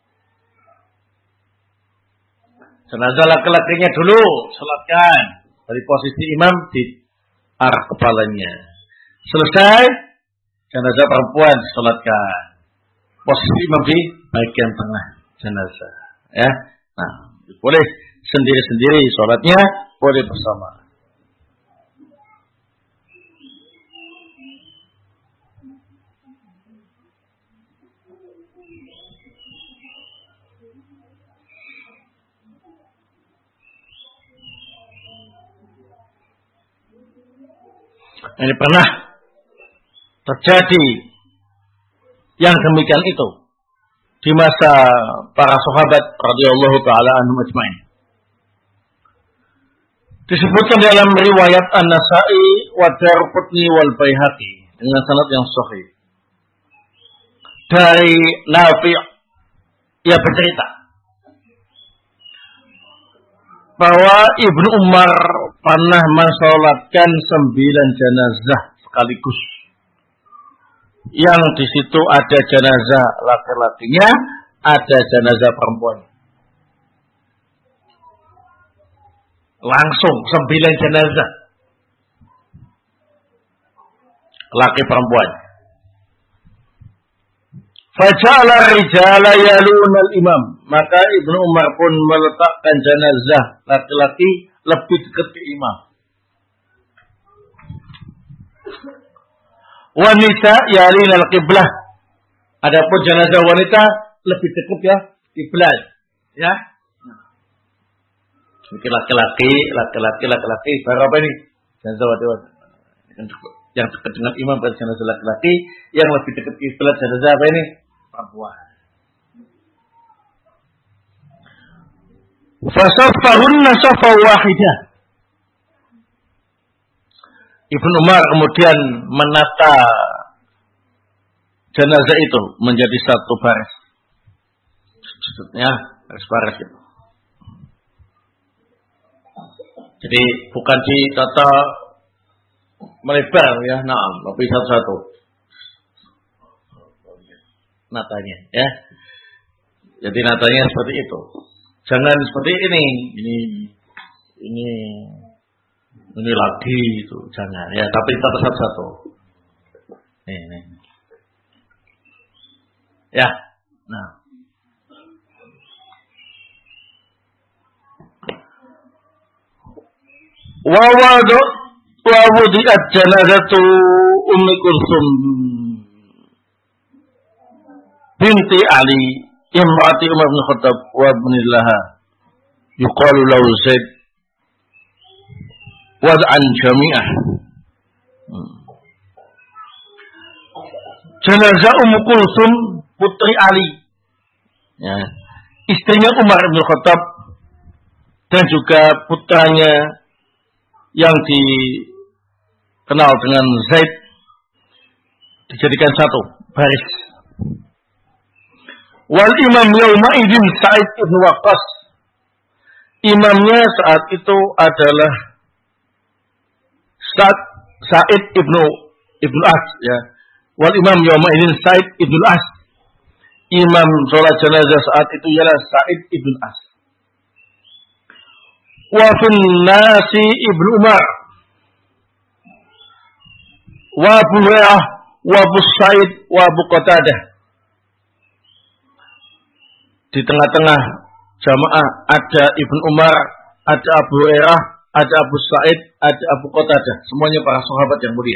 Jenazah laki-lakinya dulu solatkan dari posisi imam di arah kepalanya. Selesai, jenazah perempuan solatkan posisi imam di bagian tengah jenazah. Ya, nah boleh sendiri-sendiri solatnya, boleh bersama. Ini pernah terjadi yang demikian itu di masa para sahabat radhiyallahu taala anhum ajmain. Disebutkan dalam riwayat An-Nasa'i wa Darqutni wal Baihaqi dengan sanad yang sahih dari Nafi', ia bercerita bahwa Ibnu Umar pernah mensolatkan sembilan jenazah sekaligus. Yang di situ ada jenazah laki-lakinya, ada jenazah perempuan. Langsung sembilan jenazah, laki perempuan. Faja'ala rijala yaluna al-imam. Maka Ibnu Umar pun meletakkan jenazah laki-laki lebih dekat ke imam. Wanita yalina al-qiblah. Adapun jenazah wanita lebih dekat ya kiblat. Ya. Mungkin laki-laki, laki-laki, laki-laki. Berapa ini? Jenazah wanita. Yang dekat dengan imam pada jenazah laki-laki, yang lebih dekat kiblat jenazah apa ini? Perempuan. Fasaffahunna saffan wahidah. Ibnu Umar kemudian menata jenazah itu menjadi satu baris. Ya, baris-baris itu. Jadi bukan ditata melebar ya, nah, tapi satu-satu. Natanya ya. Jadi natanya seperti itu. Jangan seperti ini. Ini ini ini lagi itu, jangan ya, tapi tata satu-satu. Nih, nih. Ya. Nah. Wa wadu wa wudi'at janazatu Ummi Kulsum binti Ali imrati Umar bin Khattab wa ibnillaha yuqalu lahu Zaid wad'an jami'ah. Jenazah Ummu Kulsum putri Ali, ya, istrinya Umar bin Khattab dan juga putranya yang dikenal dengan Zaid dijadikan satu baris. Wal imam yauma idzin Sa'id ibn Waqqas. Imamnya saat itu adalah Sa'id Sa'id ibnu ibnu As, ya. Wal imam yauma idzin Sa'id ibn As. Imam salat jenazah saat itu ialah Sa'id ibn As. Wa fin nasi Ibnu Umar wa Abu Hurairah wa Abu Sa'id wa Abu Qatadah. Di tengah-tengah jamaah ada Ibnu Umar, ada Abu Hurairah, ada Abu Sa'id, ada Abu Qatadah, semuanya para sahabat yang mulia.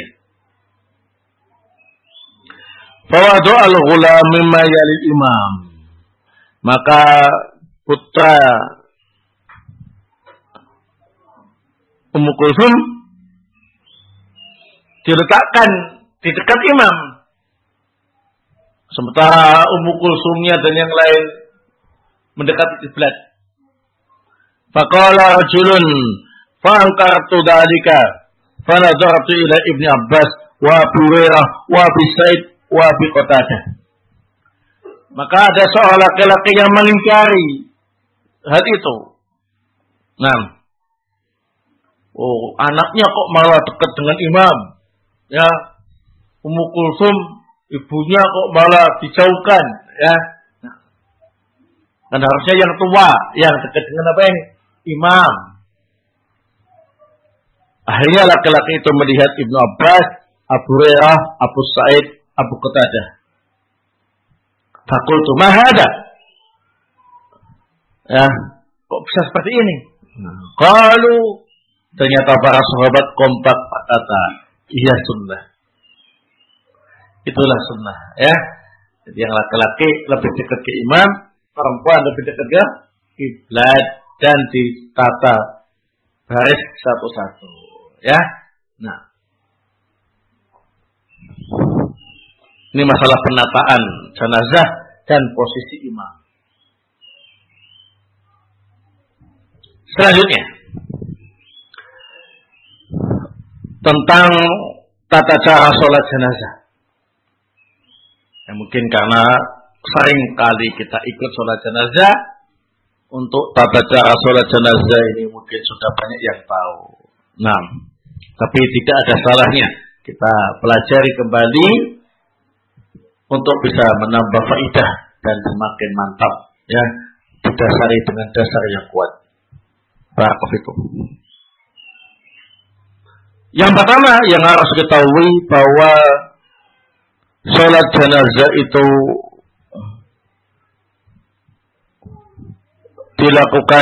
Fawadu al-ghulam mimma yalil imam. Maka putra Ummu Kulsum diletakkan di dekat imam. Sementara Ummu Kulsumnya dan yang lain mendekati kiblat. Faqala rajulun fa'ankartu dzalika fanadartu ila Ibnu Abbas wa Abu Hurairah wa Abi Sa'id wa Abi Qatadah. Maka ada seorang laki-laki yang mengingkari hal itu. Nah, oh anaknya kok malah dekat dengan imam, ya. Ummu Kulsum ibunya kok malah dijauhkan, ya. Nah, kan harusnya yang tua yang dekat dengan apa ini? Imam. Akhirnya laki-laki itu melihat Ibnu Abbas, Abu Hurairah, Abu Sa'id, Abu Qatadah. Fakultu ma hada? Ya, kok bisa seperti ini? Kalau ternyata para sahabat kompak kata, iya sunnah. Itulah sunnah, ya. Jadi yang laki-laki lebih dekat ke imam, perempuan lebih dekat ke kiblat dan ditata baris satu-satu, ya. Nah, ini masalah penataan jenazah dan posisi imam. Selanjutnya tentang tata cara sholat jenazah. Ya, mungkin karena sering kali kita ikut sholat jenazah, untuk tata cara sholat jenazah ini mungkin sudah banyak yang tahu. Nah, tapi tidak ada salahnya kita pelajari kembali untuk bisa menambah faidah dan semakin mantap, ya, didasari dengan dasar yang kuat. Barakallahu. Yang pertama yang harus diketahui bahwa sholat jenazah itu dilakukan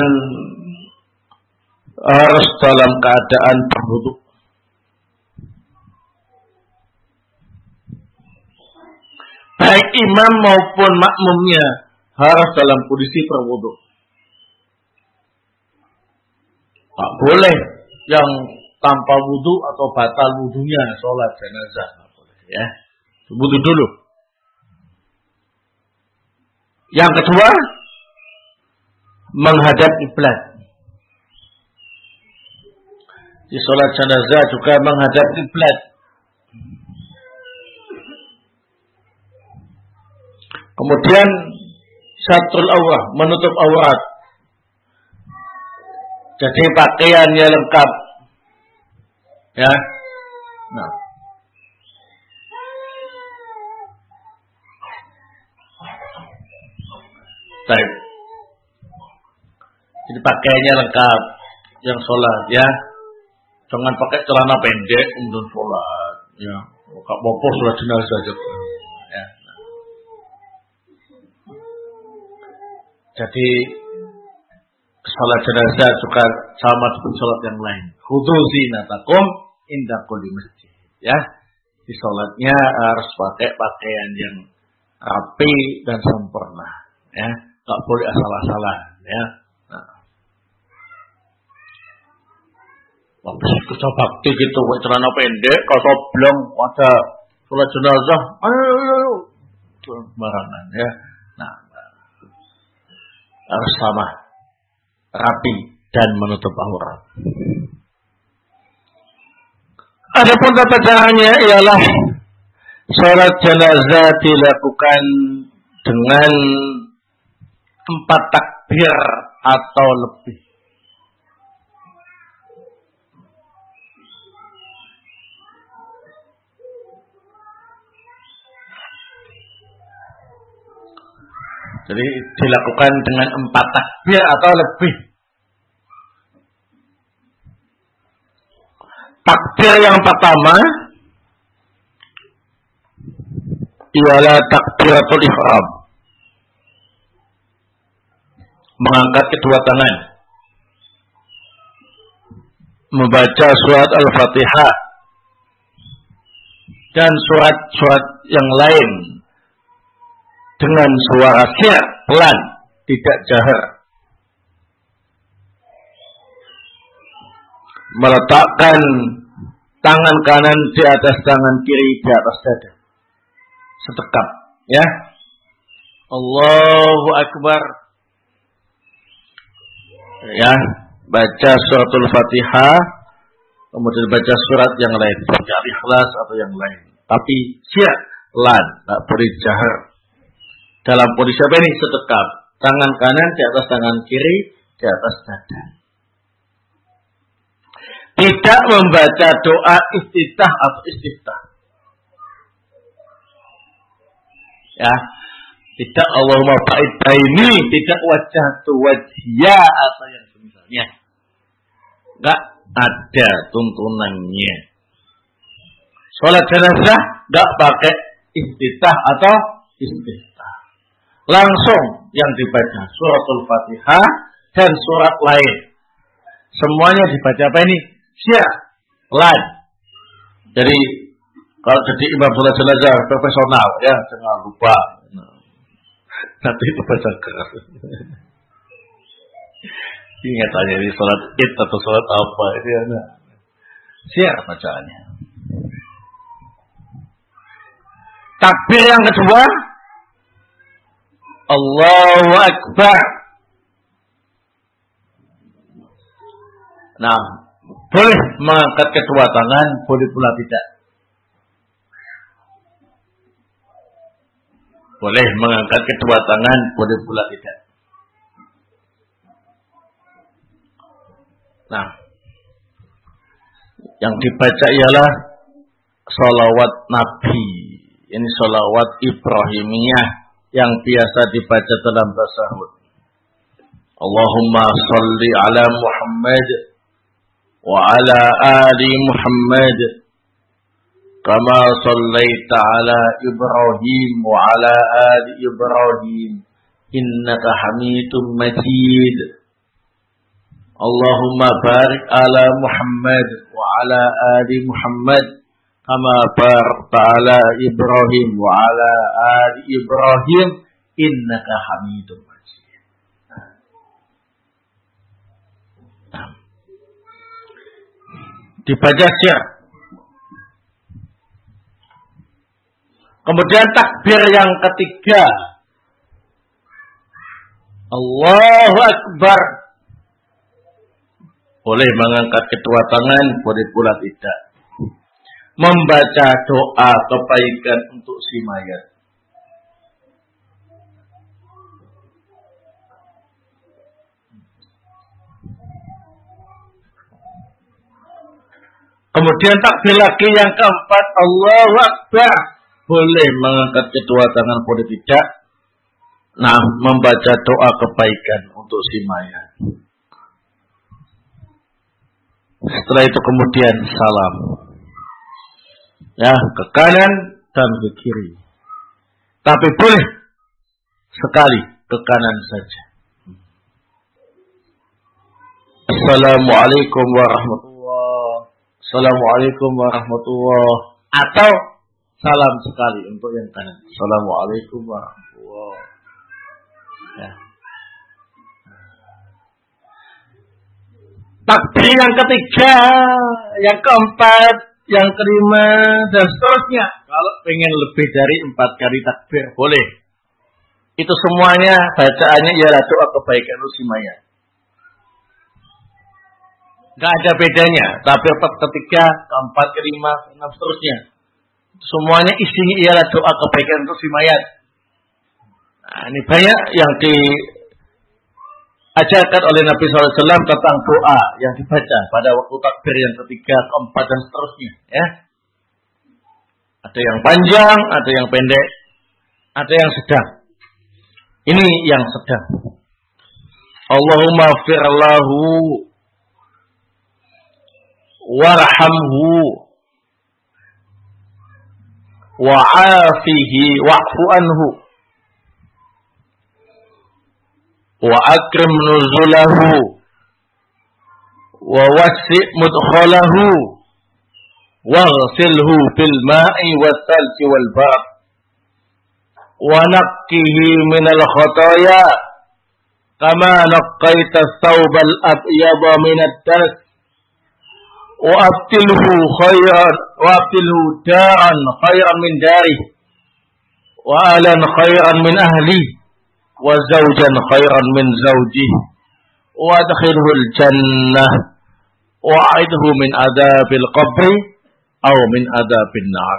harus dalam keadaan berwudu. Baik imam maupun makmumnya harus dalam kondisi berwudu. Tak boleh yang tanpa wudu atau batal wudunya sholat jenazah, tak boleh, ya. Wudu dulu. Yang kedua, menghadap kiblat. Di sholat jenazah juga menghadap kiblat. Kemudian satrul aurah, menutup aurat. Jadi pakaiannya lengkap, ya. Nah, baik. Jadi pakaiannya lengkap yang sholat, ya. Jangan pakai celana pendek untuk sholat, ya. Kak bopo sholat jenazah aja, ya. Jadi sholat jenazah juga sama seperti sholat yang lain. Khudhu zinatakum inda kulli masjid, ya. Di sholatnya harus pakai pakaian yang rapi dan sempurna, ya. Tak boleh asal-asalan, ya. Nah, waktu kerja bakti gitu, celana pendek, kalau soblong, ada sholat jenazah, ayo, ayo, ayo, sembarangan, ya. Nah, harus sama, rapi dan menutup aurat. Adapun tata caranya ialah sholat jenazah dilakukan dengan empat takbir atau lebih. Jadi dilakukan dengan empat takbir atau lebih. Takbir yang pertama ialah takbiratul ihram. Mengangkat kedua tangan, membaca surat Al-Fatihah dan surat-surat yang lain dengan suara sir, pelan, tidak jahar. Meletakkan tangan kanan di atas tangan kiri di atas dada. Setekap, ya. Allahu Akbar. Ya, baca suratul Fatihah, kemudian baca surat yang lain, baca Al-Ikhlas atau yang lain. Tapi siap lan, tak boleh jahar. Dalam posisi apa ini? Setekap. Tangan kanan di atas tangan kiri, di atas dada. Tidak membaca doa iftitah atau istiftah. Ya, tidak Allahumma ba'id baini, tidak wajah tu wajhiya atau yang semisalnya. Enggak ada tuntunannya. Salat jenazah enggak pakai iftitah atau istiftah. Langsung yang dibaca suratul Fatihah dan surat lain. Semuanya dibaca apa ini? Siap, lan. Jadi kalau jadi imam salat jenazah profesional ya, jangan lupa. Nanti itu baca keras. Ingat aja di salat Id atau salat apa itu ya. Nah. Siap bacaannya. Takbir yang kedua, Allahu Akbar. Nah, boleh mengangkat kedua tangan, boleh pula tidak. Boleh mengangkat kedua tangan, boleh pula tidak. Nah, yang dibaca ialah sholawat Nabi. Ini sholawat Ibrahimiyah yang biasa dibaca dalam tasawuf. Allahumma sholli ala Muhammad wa ala ali Muhammad kama shallaita ala Ibrahim wa ala ali Ibrahim innaka Hamidum Majid. Allahumma barik ala Muhammad wa ala ali Muhammad kama barakta ala Ibrahim wa ala ali Ibrahim innaka Hamidum Majid. Dibaca siap. Kemudian takbir yang ketiga, Allahu Akbar. Boleh mengangkat kedua tangan, boleh pula tidak. Membaca doa kebaikan untuk si mayat. Kemudian takbir lagi yang keempat, Allahu Akbar. Boleh mengangkat kedua tangan, boleh tidak. Nah, membaca doa kebaikan untuk si mayat. Setelah itu kemudian salam. Ya, ke kanan dan ke kiri. Tapi boleh sekali ke kanan saja. Assalamualaikum warahmatullahi wabarakatuh. Assalamualaikum warahmatullahi wabarakatuh. Atau salam sekali untuk yang kanan. Assalamualaikum warahmatullahi wabarakatuh. Ya. Takbir yang ketiga, yang keempat, yang kelima, dan seterusnya. Kalau pengen lebih dari empat kali takbir, boleh. Itu semuanya bacaannya ialah doa kebaikan si mayat. Gak ada bedanya. Takbir ketiga, keempat, kelima, keenam, seterusnya. Semuanya isinya ialah doa kebaikan untuk si mayat. Nah, ini banyak yang diajarkan oleh Nabi shallallahu alaihi wasallam tentang doa yang dibaca pada waktu takbir yang ketiga, keempat, dan seterusnya. Ya. Ada yang panjang, ada yang pendek, ada yang sedang. Ini yang sedang. Allahumma firlahu warhamhu wa'afihi wa'fu anhu wa akrim nuzulahu wa wasi' mudkhalahu waghsilhu bil ma'i was salji wal bar' wa naqqihi minal khataaya kama naqqaita thawbal abyada minad das wa abtilhu khairan wa abtilhu daran khairan min dari wa ahlan khairan min ahli wa zawjan khairan min zawjihi wa adkhilhul jannah wa a'idhu min adzabil qabri aw min adzabin nar.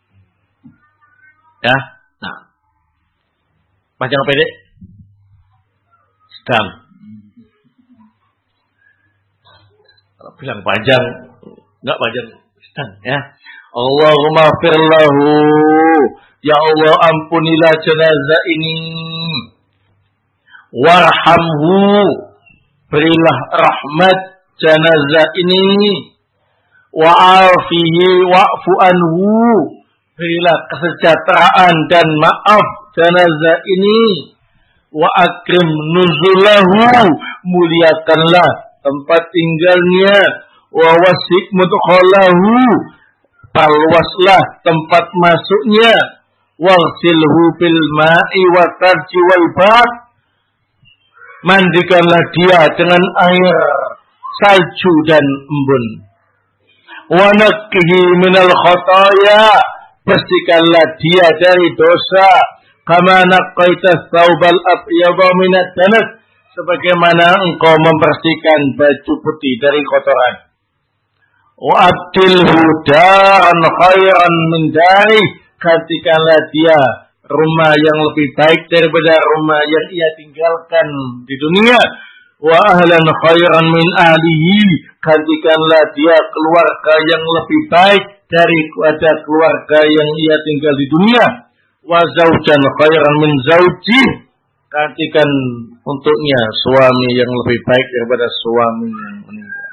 Ya, nah. Panjang pendek? Sedang. Kalau bilang panjang, enggak panjang, sedang ya. Allahumma firlahu, ya Allah ampunilah jenazah ini. Warhamhu, berilah rahmat jenazah ini. Wa'afihi wa'fu anhu, berilah kesejahteraan dan maaf jenazah ini. Wa akrim nuzulahu, muliakanlah tempat tinggalnya. Wa wasi' mudkhalahu, perluaslah tempat masuknya. Waghsilhu bil ma'i wa tarji wal bad, mandikanlah dia dengan air, salju dan embun. Wa nakkihi minal khataya, bersihkanlah dia dari dosa. Kama naqaita thawbal abyadha minad danas, sebagaimana engkau membersihkan baju putih dari kotoran. Wa abdilhu daran khairan min dari, gantikanlah dia rumah yang lebih baik daripada rumah yang ia tinggalkan di dunia. Wa ahlan khairan min ahlihi, gantikanlah dia keluarga yang lebih baik daripada keluarga yang ia tinggal di dunia. Wa zaujan khairan min zauji, gantikan untuknya suami yang lebih baik daripada suami yang meninggal.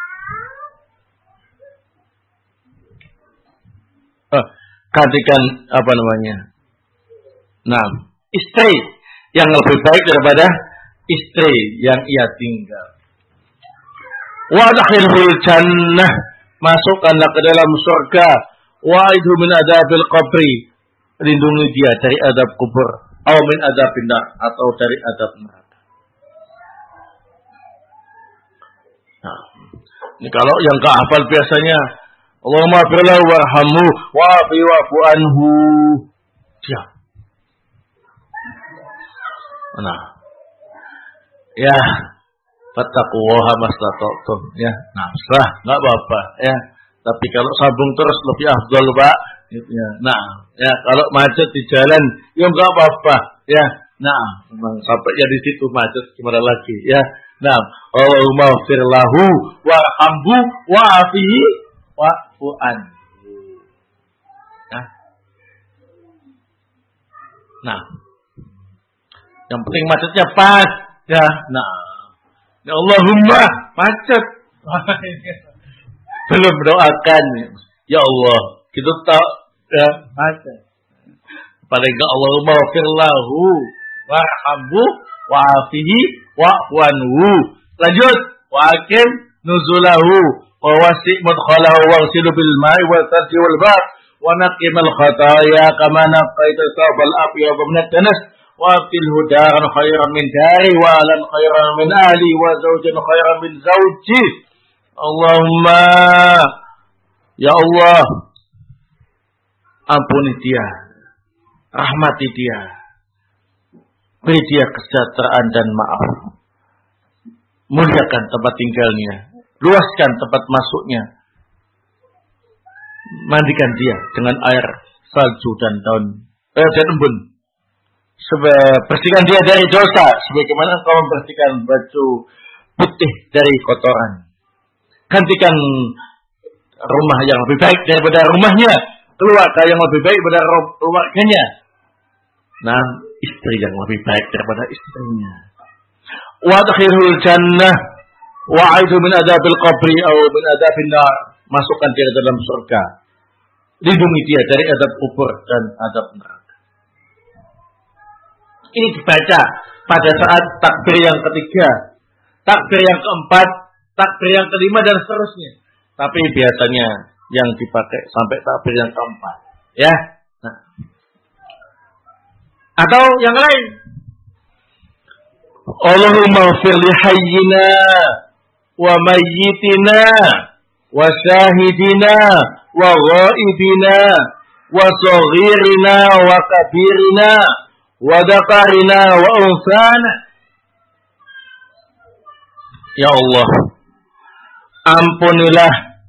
Oh, gantikan apa namanya? Nah, istri yang lebih baik daripada istri yang ia tinggal. Wa adkhilhul jannah, masukkanlah ke dalam surga. Wa idhu min adzabil qabri, lindungi dia dari azab kubur. Atau min adzabin nar, atau dari azab neraka. Nah, ini kalau yang kehafal biasanya Allahumma firlahu warhamhu wa'afi wa'fu anhu. Siap. Nah, ya, fattaqullaha mastata'tum ya. Nah, sah, enggak apa-apa ya. Tapi kalau sambung terus lebih afdal, Pak. Ya. Nah, ya kalau macet di jalan, ya enggak apa-apa ya. Nah, memang sampai ya di situ macet gimana lagi ya. Nah, Allahumma firlahu warhamhu wa'afihi wa'fu anhu. Nah. Nah. Yang penting macetnya pas ya. Nah, ya Allahumma macet. Belum doakan. Ya Allah, kita tak ya macet. Paling enggak Allahumma firlahu warhamhu wa'afihi wa'fu anhu. Lanjut, wa akim nuzulahu wa wasi' mudkhalahu waghsilu bil ma'i wal tarji wal ba' wa naqimal khataya kama naqaita thawbal abyad min ad-danas. Wa fil hudaran khairan min dari wa alan khairan min ahli wa zawjan khairan min zawji. Allahumma, ya Allah, ampuni dia, rahmati dia, beri dia kesejahteraan dan maaf, muliakan tempat tinggalnya, luaskan tempat masuknya, mandikan dia dengan air, salju dan daun eh, dan embun. Sebe- bersihkan dia dari dosa sebagaimana engkau membersihkan baju putih dari kotoran. Gantikan rumah yang lebih baik daripada rumahnya, keluarga yang lebih baik daripada keluarganya, nah istri yang lebih baik daripada istrinya. Wa adkhilhul jannah wa a'idhu min adzabil qabri aw min adzabin nar, masukkan dia ke dalam surga, lindungi dia dari azab kubur dan azab neraka. Ini dibaca pada saat takbir yang ketiga, takbir yang keempat, takbir yang kelima dan seterusnya. Tapi biasanya yang dipakai sampai takbir yang keempat, ya. Nah. Atau yang lain. Allahumma ighfir li hayyina wa mayyitina wa syahidina wa ghaibina wa saghirina wa kabirina wa dakarina wa unsana. Ya Allah, ampunilah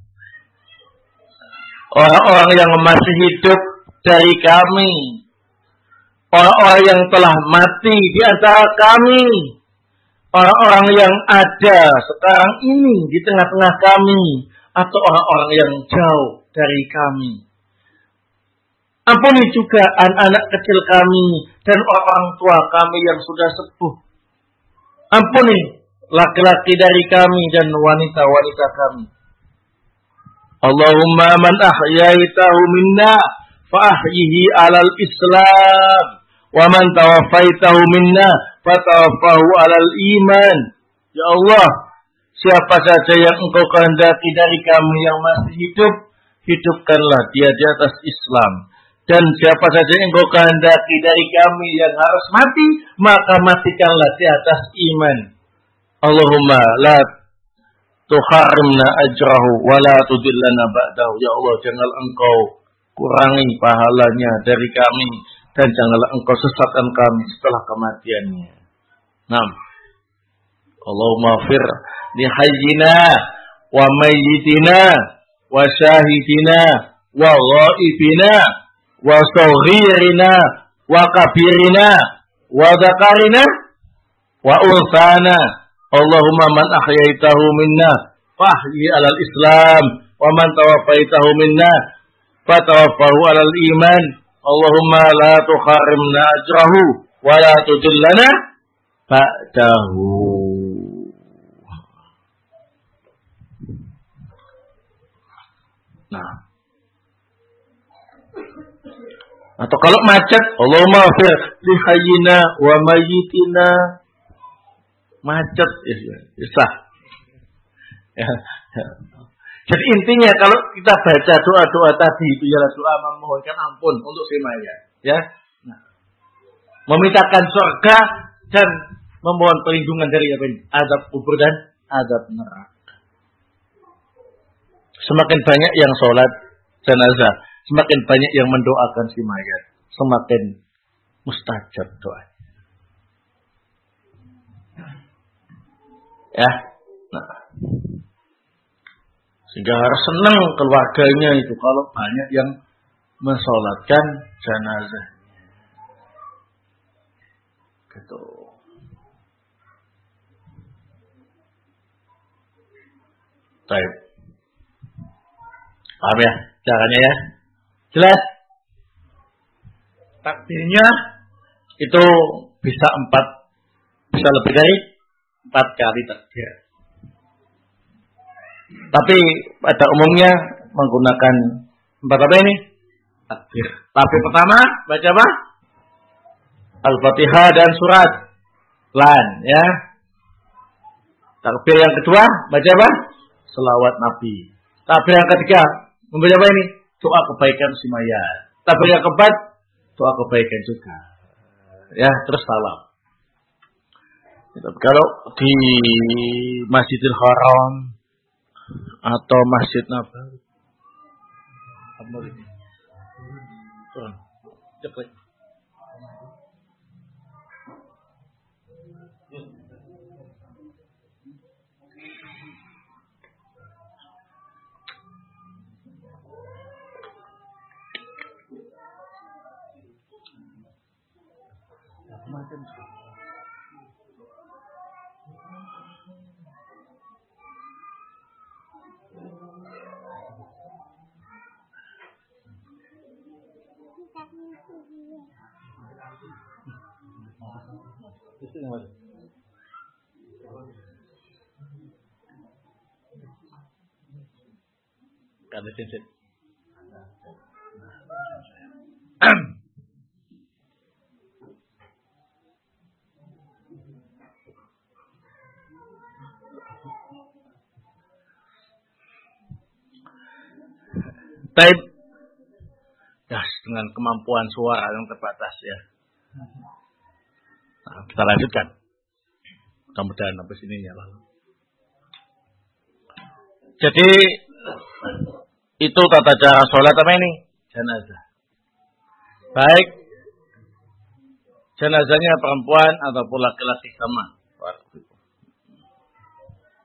orang-orang yang masih hidup dari kami, orang-orang yang telah mati di antara kami, orang-orang yang ada sekarang ini di tengah-tengah kami, atau orang-orang yang jauh dari kami. Ampuni juga anak-anak kecil kami dan orang tua kami yang sudah sepuh. Ampuni laki-laki dari kami dan wanita-wanita kami. Allahumma man ahyaitahu minna fa ahyihi alal Islam wa man tawaffaitahu minna fa tawaffahu alal iman. Ya Allah, siapa saja yang Engkau kehendaki dari kami yang masih hidup, hidupkanlah dia di atas Islam. Dan siapa saja yang Engkau kehendaki dari kami yang harus mati, maka matikanlah di atas iman. Allahumma la tuharrimna ajrahu wa la tudillana ba'dahu. Ya Allah, janganlah Engkau kurangi pahalanya dari kami dan janganlah Engkau sesatkan kami setelah kematiannya. Naam. Allahumma fir li hayyina wa mayyitina wa syahidina wa ghaibina wa saghirina wa kabirina wa dzakarina wa unsana. Allahumma man ahyaitahu minna fahyi alal Islam wa man tawaffaitahu minna fatawaffahu alal iman. Allahumma la tukharimna ajrahu wa la tudillana ba'dahu. Nah, atau kalau macet, Allahumma fir li hayyina wa mayyitina. Macet, ya, sah. Ya, ya. Jadi intinya kalau kita baca doa-doa tadi itu ialah doa memohonkan ampun untuk si mayat, ya. Nah, memintakan surga dan memohon perlindungan dari apa ini? Azab kubur dan azab neraka. Semakin banyak yang sholat jenazah, semakin banyak yang mendoakan si mayat, semakin mustajab doa. Ya, nah, sehingga harus senang keluarganya itu kalau banyak yang mensolatkan jenazah. Gitu. Baik. Paham ya caranya ya? Jelas? Takdirnya itu bisa empat, bisa lebih dari empat kali takbir. Tapi pada umumnya menggunakan empat apa ini? Takbir. Takbir pertama baca apa? Al-Fatihah dan surat Lan, ya. Takbir yang kedua baca apa? Selawat Nabi. Takbir yang ketiga membaca apa ini? Doa kebaikan si mayat. Takbir yang keempat doa kebaikan juga. Ya, terus salam. Kalau di Masjidil Haram atau Masjid Nabawi, apa ini? Cepat. Macam itu yang mana? Kada cincin. Baik. Ya, dengan kemampuan suara yang terbatas ya. Nah, kita lanjutkan. Mudah-mudahan sampai sini ya lalu. Jadi itu tata cara sholat apa ini? Jenazah. Baik jenazahnya perempuan ataupun laki-laki sama.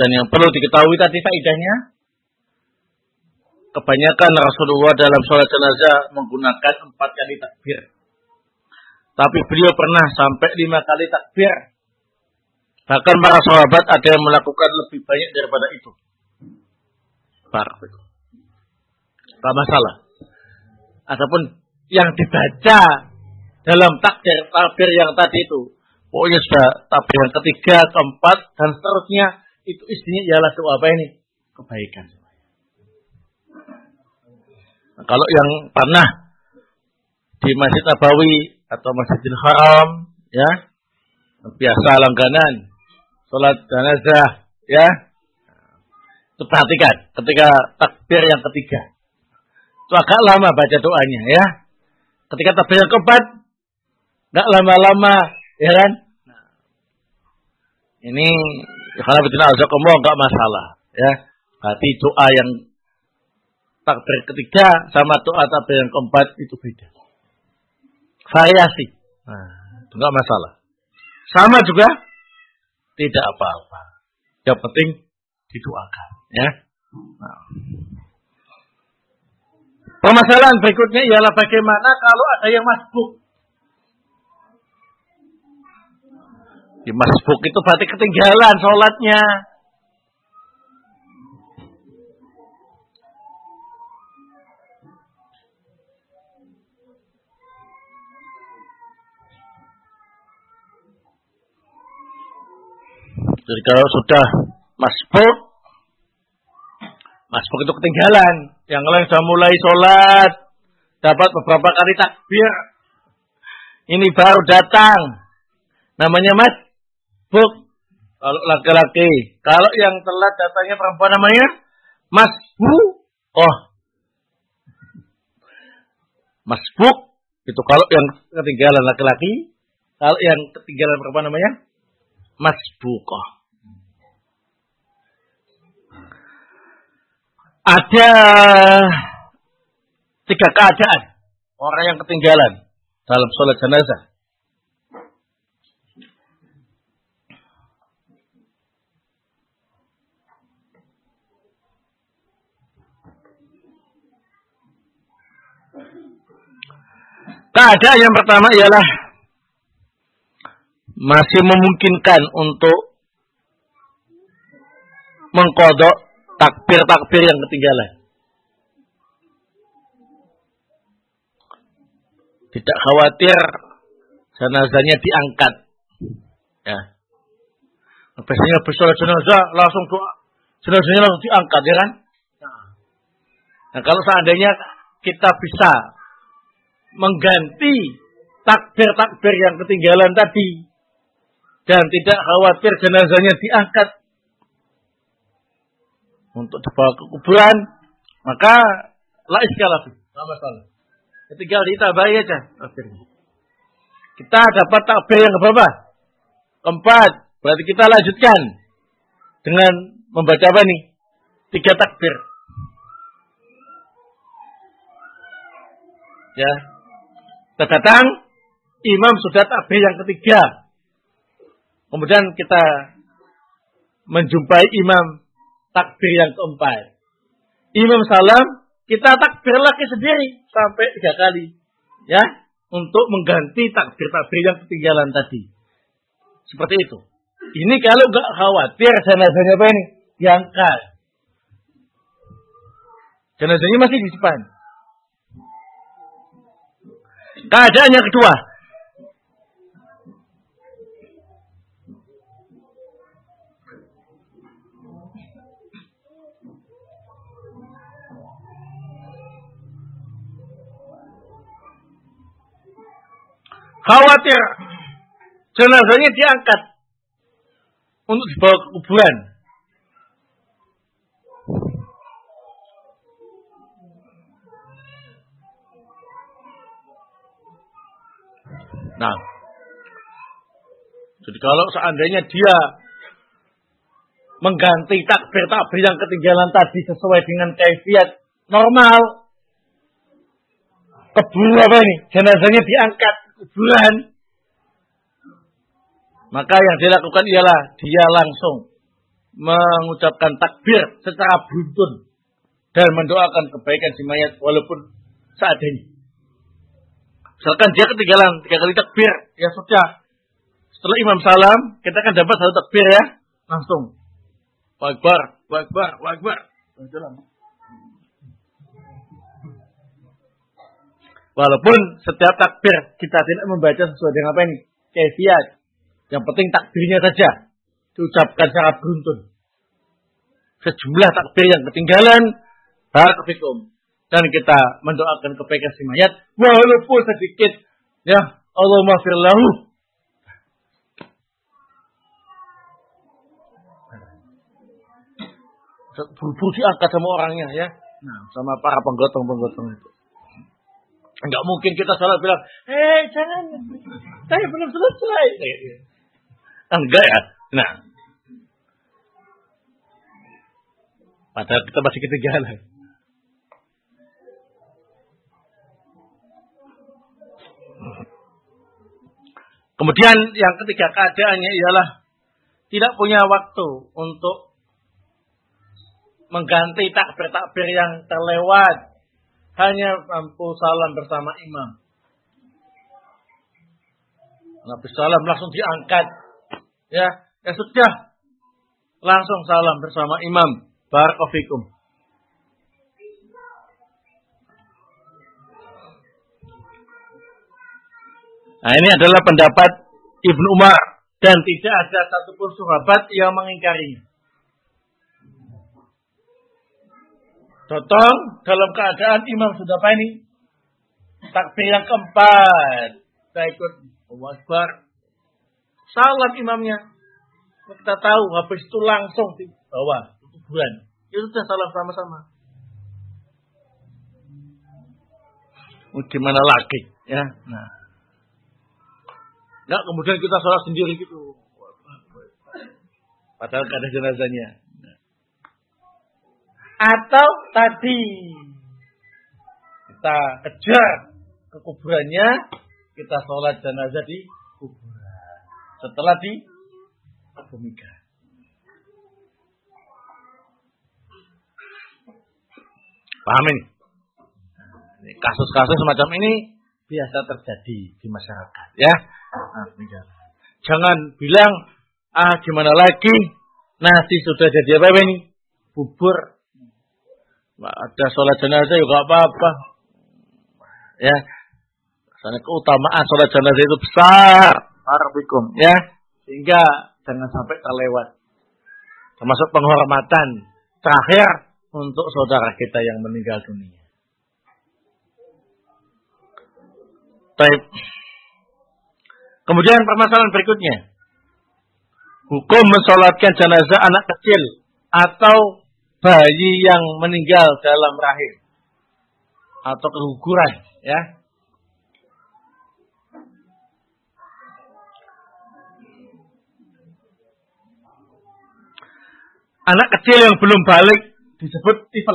Dan yang perlu diketahui tadi faedahnya, kebanyakan Rasulullah dalam sholat jenazah menggunakan empat kali takbir. Tapi beliau pernah sampai lima kali takbir. Bahkan para sahabat ada yang melakukan lebih banyak daripada itu. Barak. Tak masalah. Ataupun yang dibaca dalam takbir takbir yang tadi itu, pokoknya sudah takbir yang ketiga, keempat, dan seterusnya, itu isinya ialah doa apa ini? Kebaikan. Nah, kalau yang pernah di Masjid Nabawi atau Masjidil Haram, ya, biasa langganan, sholat jenazah, ya, itu perhatikan ketika takbir yang ketiga. Itu agak lama baca doanya, ya. Ketika takbir yang keempat, nggak lama-lama, ya kan? Nah, ini kalau betul azakumullah nggak masalah, ya. Berarti doa yang takbir ketiga sama doa takbir yang keempat itu beda, variasi. Nah, itu nggak masalah. Sama juga, tidak apa-apa. Yang penting didoakan, ya. Nah. Permasalahan berikutnya ialah bagaimana kalau ada yang masbuk. Di masbuk itu berarti ketinggalan sholatnya. Jadi kalau sudah masbuk, masbuk itu ketinggalan. Yang lain sudah mulai sholat, dapat beberapa kali takbir. Ini baru datang. Namanya masbuk. Kalau laki-laki. Kalau yang telat datangnya perempuan namanya masbuk. Oh. Masbuk. Itu kalau yang ketinggalan laki-laki. Kalau yang ketinggalan perempuan namanya masbukoh. Ada tiga keadaan orang yang ketinggalan dalam sholat jenazah. Keadaan yang pertama ialah masih memungkinkan untuk mengqadha takbir-takbir yang ketinggalan. Tidak khawatir jenazahnya diangkat. Ya. Biasanya bersolat jenazah langsung doa. Jenazahnya langsung diangkat, ya kan? Nah, kalau seandainya kita bisa mengganti takbir-takbir yang ketinggalan tadi dan tidak khawatir jenazahnya diangkat untuk dibawa ke kuburan, maka la iskala fi, enggak masalah. Tinggal ditambahi aja takbirnya. Kita dapat takbir yang keberapa? Keempat. Berarti kita lanjutkan dengan membaca apa nih? Tiga takbir. Ya. Kita datang, imam sudah takbir yang ketiga. Kemudian kita menjumpai imam takbir yang keempat. Imam salam, kita takbir lagi sendiri sampai tiga kali. Ya, untuk mengganti takbir-takbir yang ketinggalan tadi. Seperti itu. Ini kalau enggak khawatir jenazahnya apa ini? Diangkat. Jenazahnya masih di depan. Keadaan yang kedua. Khawatir jenazahnya diangkat untuk dibawa ke kuburan. Nah, jadi kalau seandainya dia mengganti takbir-takbir yang ketinggalan tadi sesuai dengan kaifiat normal, keburu apa ini? Jenazahnya diangkat kuburan, maka yang dilakukan ialah dia langsung mengucapkan takbir secara beruntun dan mendoakan kebaikan si mayat walaupun seadanya. Misalkan dia ketinggalan tiga kali takbir, ya sudah. Setelah imam salam, kita akan dapat satu takbir ya, langsung. Allahu Akbar, Allahu Akbar, Allahu Akbar. Walaupun setiap takbir kita tidak membaca sesuai dengan apa ini? Kaifiat. Yang penting takbirnya saja diucapkan secara beruntun. Sejumlah takbir yang ketinggalan, barakallahu fikum. Dan kita mendoakan kebaikan si mayat walaupun sedikit, ya, Allahumma fir lahu. Buru-buru diangkat sama orangnya ya. Nah, sama para penggotong-penggotong itu. Enggak mungkin kita salah bilang, "Hei, jangan. Saya belum selesai." Enggak ya. Nah. Padahal kita masih ketinggalan. Kemudian yang ketiga keadaannya ialah tidak punya waktu untuk mengganti takbir-takbir yang terlewat. Hanya mampu salam bersama imam. Habis salam langsung diangkat. Ya, ya sudah. Langsung salam bersama imam. Barakallahu fikum. Nah, ini adalah pendapat Ibnu Umar dan tidak ada satupun sahabat yang mengingkarinya. Contoh dalam keadaan imam sudah apa ini? Takbir yang keempat. Kita ikut Allahu Akbar. Salam imamnya. Kita tahu habis itu langsung di bawah kuburan. Itu sudah salam sama-sama. Gimana lagi? Ya. Nah. Nah, kemudian kita sholat sendiri gitu. Padahal gak ada jenazahnya. Atau tadi kita kejar ke kuburannya, kita sholat jenazah di kuburan. Setelah di kebumikan. Paham ini? Kasus-kasus semacam ini biasa terjadi di masyarakat, ya. Nah, jangan bilang, ah gimana lagi, nasi sudah jadi apa ini? Bubur. Ada sholat jenazah juga apa-apa. Ya. Soalnya keutamaan sholat jenazah itu besar. Barakallahu ya. Sehingga jangan sampai terlewat. Termasuk penghormatan terakhir untuk saudara kita yang meninggal dunia. Baik. Kemudian permasalahan berikutnya. Hukum mensolatkan jenazah anak kecil atau bayi yang meninggal dalam rahim atau keguguran, ya. Anak kecil yang belum balik disebut tifl.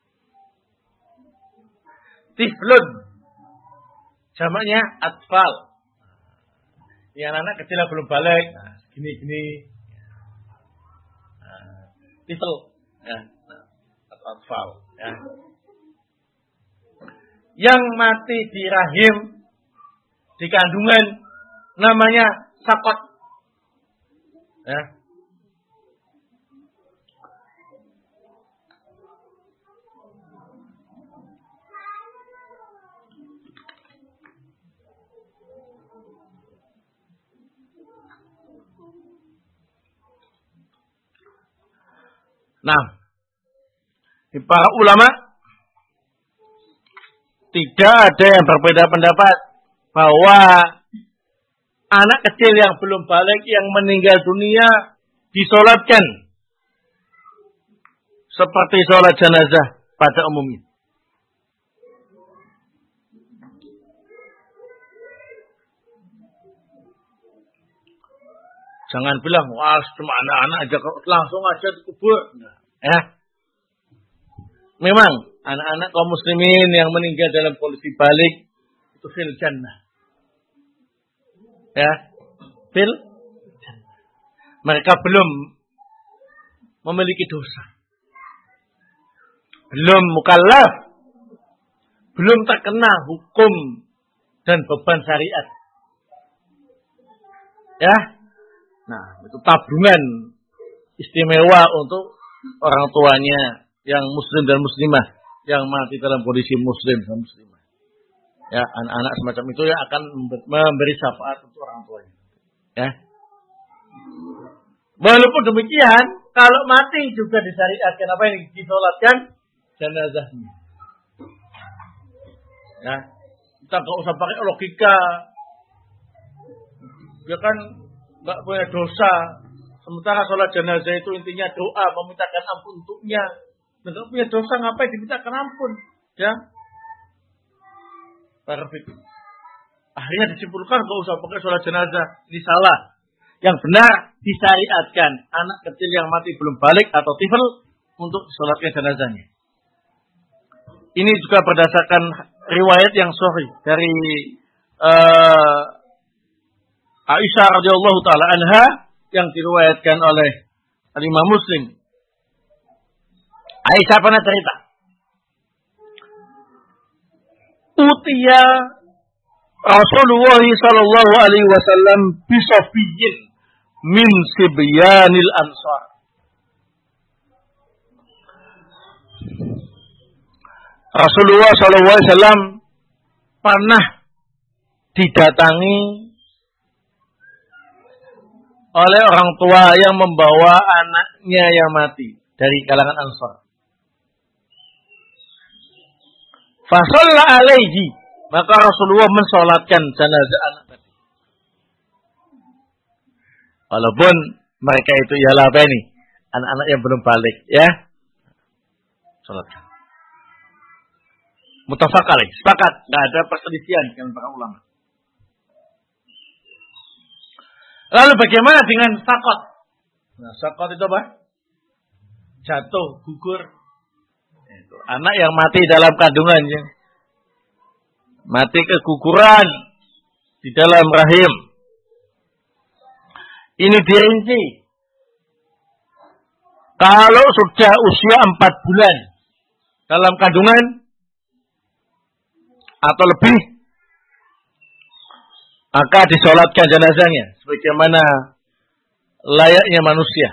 Tiflun. Jamaknya atfal. Yang anak kecil yang belum balik, nah, gini-gini. Nah, tifl. Ya, nah, atau atfal. Ya. Yang mati di rahim, di kandungan, namanya sakot. Ya. Nah, di para ulama tidak ada yang berbeda pendapat bahwa anak kecil yang belum balik yang meninggal dunia disolatkan seperti sholat jenazah pada umumnya. Jangan bilang, wah cuma anak-anak aja langsung aja dikubur. Ya. Memang anak-anak kaum muslimin yang meninggal dalam kondisi balik itu fil jannah. Ya. Fil jannah. Mereka belum memiliki dosa. Belum mukallaf. Belum terkena hukum dan beban syariat. Ya. Nah, itu tabungan istimewa untuk orang tuanya yang muslim dan muslimah yang mati dalam kondisi muslim dan muslimah. Ya, anak-anak semacam itu yang akan memberi syafaat untuk orang tuanya. Ya. Walaupun demikian, kalau mati juga disyariatkan apa yang disolatkan jenazahnya. Ya, kita nggak usah pakai logika. Dia kan nggak punya dosa. Sementara sholat jenazah itu intinya doa, memintakan ampun untuknya. Nggak punya dosa, ngapain dimintakan ampun? Ya, perfect. Akhirnya disimpulkan nggak usah pakai sholat jenazah. Ini salah. Yang benar disyariatkan anak kecil yang mati belum balik atau tifl untuk sholatkan jenazahnya. Ini juga berdasarkan riwayat yang sahih dari uh, Aisyah radhiyallahu taala anha yang diriwayatkan oleh Imam Muslim. Aisyah pernah cerita, Utiya Rasulullah sallallahu alaihi wasallam bisafiyyin min sibyanil ansar. Rasulullah sallallahu alaihi wasallam pernah didatangi oleh orang tua yang membawa anaknya yang mati dari kalangan Ansar. Fa shalla alaihi, maka Rasulullah mensolatkan jenazah anak tadi. Walaupun mereka itu ialah apa ini? Anak-anak yang belum balik, ya. Salatkan. Muttafaq alaih, sepakat, enggak ada perselisihan dengan para ulama. Lalu bagaimana dengan sakot? Nah, sakot itu apa? Jatuh, gugur. Itu anak yang mati dalam kandungannya. Mati keguguran di dalam rahim. Ini dirinci. Kalau sudah usia empat bulan dalam kandungan atau lebih, maka disolatkan jenazahnya sebagaimana layaknya manusia.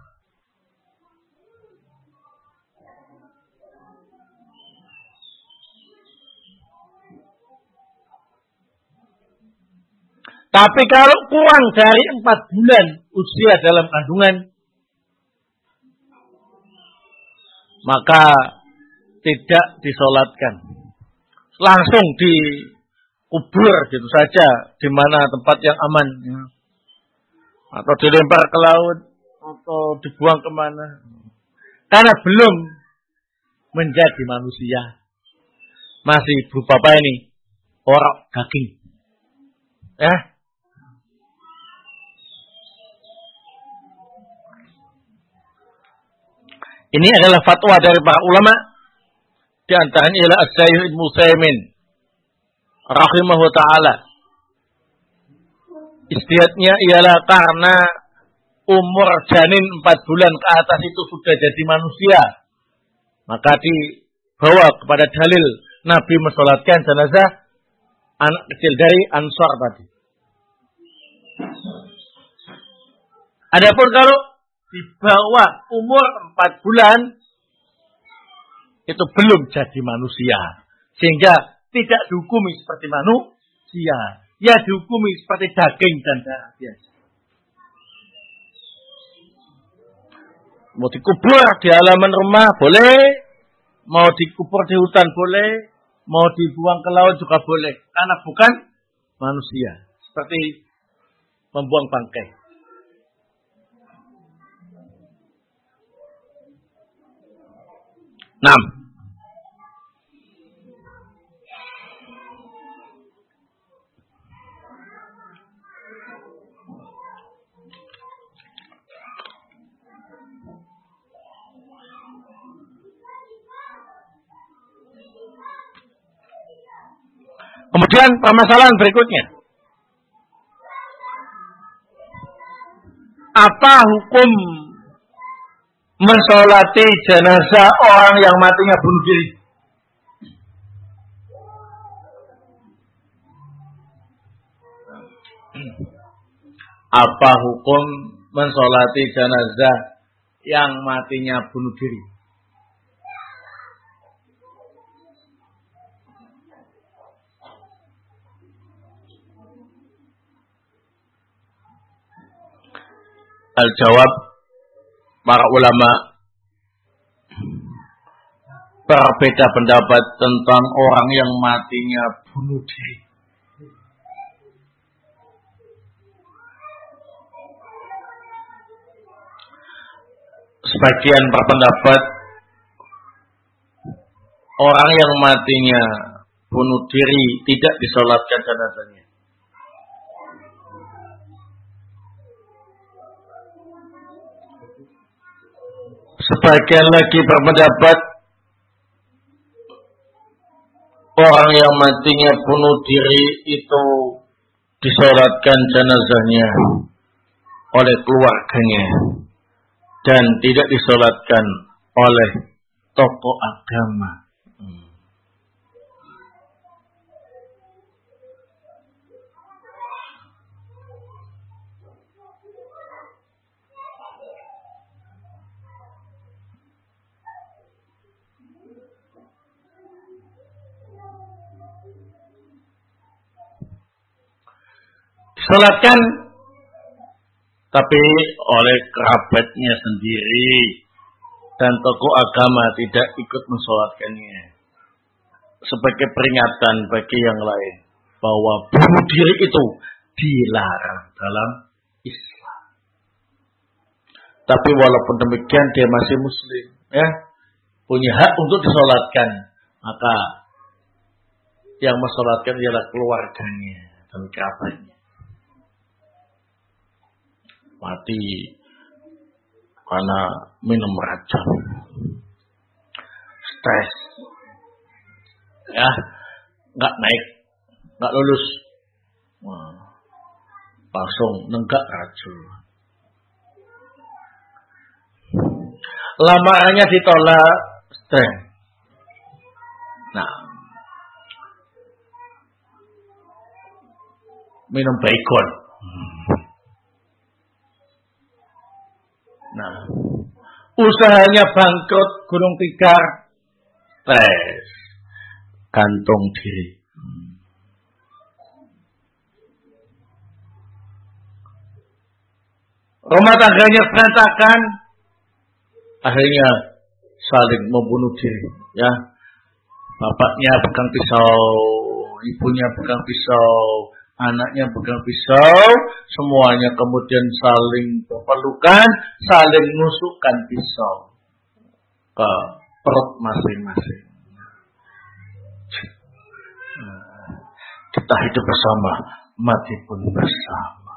Tapi kalau kurang dari empat bulan usia dalam kandungan, maka tidak disolatkan. Langsung dikubur gitu saja di mana tempat yang aman. Ya. Atau dilempar ke laut, atau dibuang kemana. Karena belum menjadi manusia. Masih berupa apa ini? Orok daging. Ya. Ini adalah fatwa dari para ulama. Di antaranya ialah As-Syaikh Ibnu Utsaimin rahimahu ta'ala. Istihadnya ialah karena umur janin empat bulan ke atas itu sudah jadi manusia. Maka dibawa kepada dalil Nabi mensolatkan jenazah anak kecil dari Ansar tadi. Adapun kalau di bawah umur empat bulan itu belum jadi manusia, sehingga tidak dihukumi seperti manusia, ya dihukumi seperti daging dan darah biasa. Mau dikubur di halaman rumah boleh, mau dikubur di hutan boleh, mau dibuang ke laut juga boleh, karena bukan manusia, seperti membuang bangkai. Enam. Kemudian permasalahan berikutnya. Apa hukum mensolati jenazah orang yang matinya bunuh diri. Apa hukum mensolati jenazah yang matinya bunuh diri? Al-jawab, para ulama berbeda pendapat tentang orang yang matinya bunuh diri. Sebagian berpendapat orang yang matinya bunuh diri tidak disolatkan jenazahnya. Sebagian lagi berpendapat orang yang matinya bunuh diri itu disolatkan jenazahnya oleh keluarganya dan tidak disolatkan oleh tokoh agama. Hmm. Disolatkan tapi oleh kerabatnya sendiri dan tokoh agama tidak ikut mensolatkannya sebagai peringatan bagi yang lain bahwa bunuh diri itu dilarang dalam Islam. Tapi walaupun demikian dia masih muslim, ya, punya hak untuk disolatkan. Maka yang mensolatkan ialah keluarganya dan kerabatnya. Mati karena minum racun, stres, ya, nggak naik, nggak lulus, wah, langsung nenggak racun. Lamarannya ditolak, stres. Nah, minum baygon. Nah, usahanya bangkrut, gulung tikar, stres, gantung diri. Rumah tangganya berantakan, akhirnya saling membunuh diri. Ya, bapaknya pegang pisau, ibunya pegang pisau, anaknya pegang pisau, semuanya kemudian saling berpelukan, saling menusukkan pisau ke perut masing-masing. Kita hidup bersama, mati pun bersama.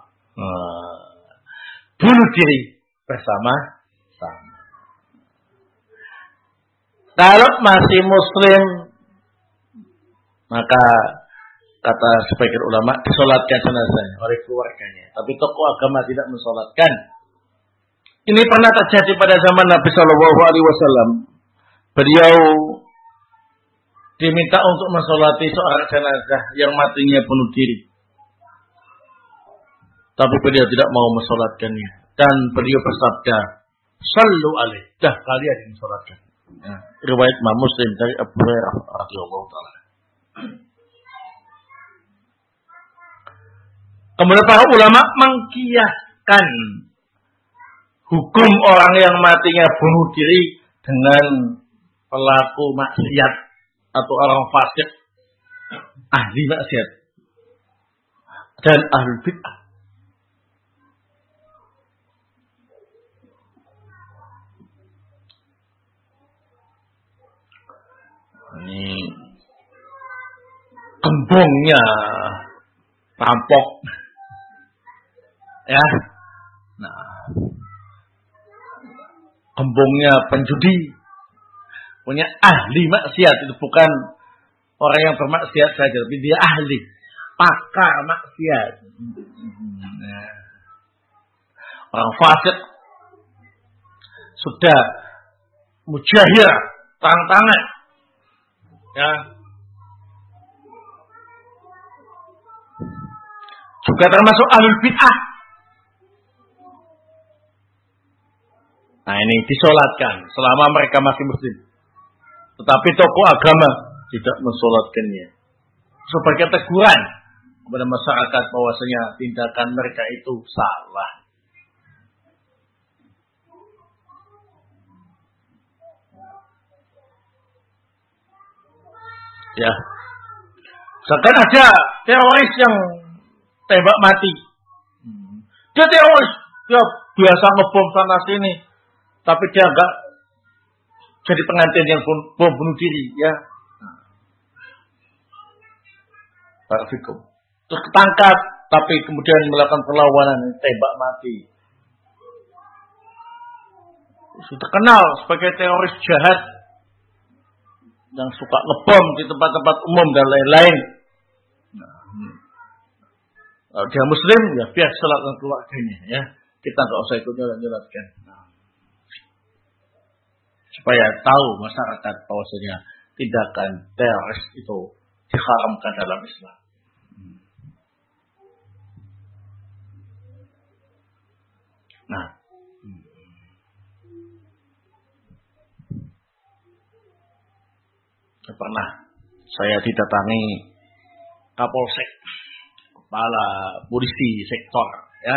Bunuh diri bersama-sama. Kalau masih muslim, maka kata sebagian ulama disolatkan jenazahnya oleh keluarganya. Tapi tokoh agama tidak mensolatkan. Ini pernah terjadi pada zaman Nabi Shallallahu Alaihi Wasallam. Beliau diminta untuk mensolati seorang jenazah yang matinya bunuh diri. Tapi beliau tidak mau mensolatkannya. Dan beliau bersabda, "Sallu alaihi." Dah kalian yang mensolatkan. Ya. Riwayat Imam Muslim dari Abu Hurairah radhiyallahu taala. Kemudian para ulama mengkiaskan hukum orang yang matinya bunuh diri dengan pelaku maksiat atau orang fasik, ahli maksiat dan ahli bid'ah. Ini kembungnya rampok. Ya, nah, kembungnya penjudi, punya ahli maksiat, itu bukan orang yang bermaksiat saja, tapi dia ahli, pakar maksiat. Nah, orang fasik sudah mujahir, terang-terangan. Ya. Juga termasuk ahlul bid'ah. Nah ini disolatkan selama mereka masih muslim. Tetapi tokoh agama tidak mensolatkannya. Sebagai teguran kepada masyarakat bahwasanya tindakan mereka itu salah. Ya. Sekarang ada teroris yang tembak mati. Dia teroris, dia biasa ngebom sana sini, tapi dia enggak jadi pengantin yang bom bunuh diri, ya. Barakallahu. Terus ketangkap, tapi kemudian melakukan perlawanan, tembak mati. Sudah kenal sebagai teroris jahat yang suka ngebom di tempat-tempat umum dan lain-lain. Kalau dia muslim, ya biar salat dengan keluarganya, ya. Kita nggak usah ikut nyolat-nyolatkan. Nah. Supaya tahu masyarakat bahwasanya tindakan teroris itu diharamkan dalam Islam. Nah, pernah saya didatangi Kapolsek, kepala polisi sektor, ya.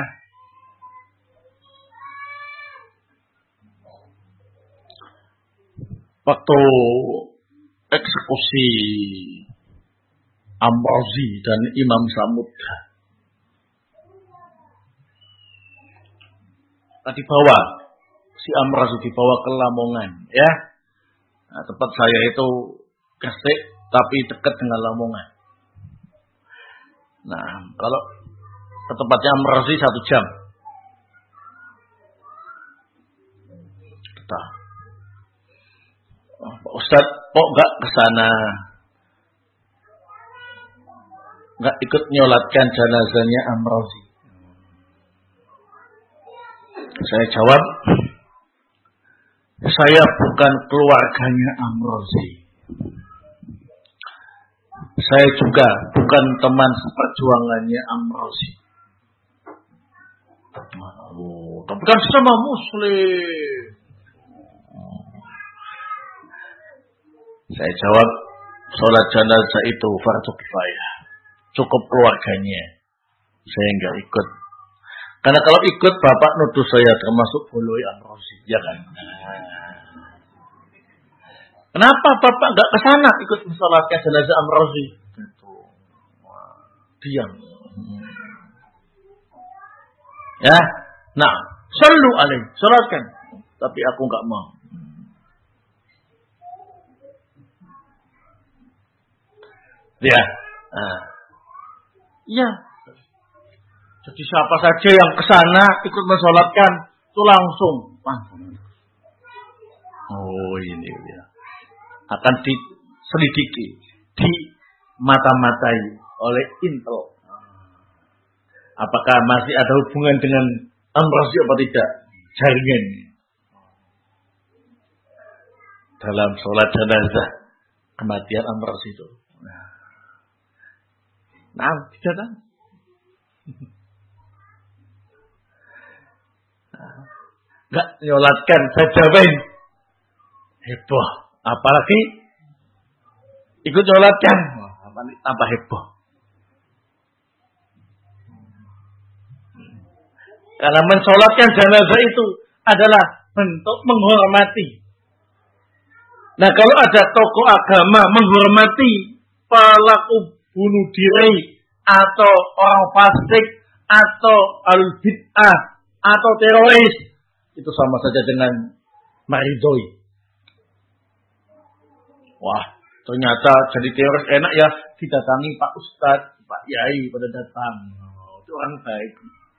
Waktu eksekusi Amrozi dan Imam Samud, dibawa si Amrozi dibawa ke Lamongan, ya. Nah, tempat saya itu Gresik tapi dekat dengan Lamongan. Nah, kalau ke tempatnya Amrozi satu jam. Kita, oh, Pak Ustadz, kok nggak ke sana? Nggak ikut nyolatkan jenazahnya Amrozi? Saya jawab, saya bukan keluarganya Amrozi. Saya juga bukan teman seperjuangannya Amrozi. Oh, tapi kan sama muslim. Saya jawab, sholat jenazah itu fardu kifayah. Cukup keluarganya. Saya enggak ikut. Karena kalau ikut, Bapak nuduh saya termasuk follow Amrozi, ya kan? Kenapa Bapak enggak ke sana ikut mensalatkan jenazah Amrozi? Gitu. Diam. Ya, nah, sallu alaihi, salatkan. Tapi aku enggak mau. Ya, nah. Ya. Jadi siapa saja yang ke sana ikut mensalatkan, itu langsung. Oh ini ya. Akan diselidiki, dimata-matai oleh Intel. Apakah masih ada hubungan dengan Amrozi apa tidak? Jaringan dalam sholat jenazah kematian Amrozi itu. Nah, tidak kan? Enggak nyolatkan, saya jawabin. Heboh. Apalagi ikut nyolatkan. Tambah heboh. Karena mensolatkan jenazah itu adalah bentuk menghormati. Nah kalau ada tokoh agama menghormati pelaku bunuh diri atau orang fasik atau al-bid'ah atau teroris, itu sama saja dengan maridoi. Wah, ternyata jadi teroris enak ya, didatangi Pak Ustadz, Pak Yai pada datang. Oh, itu orang baik.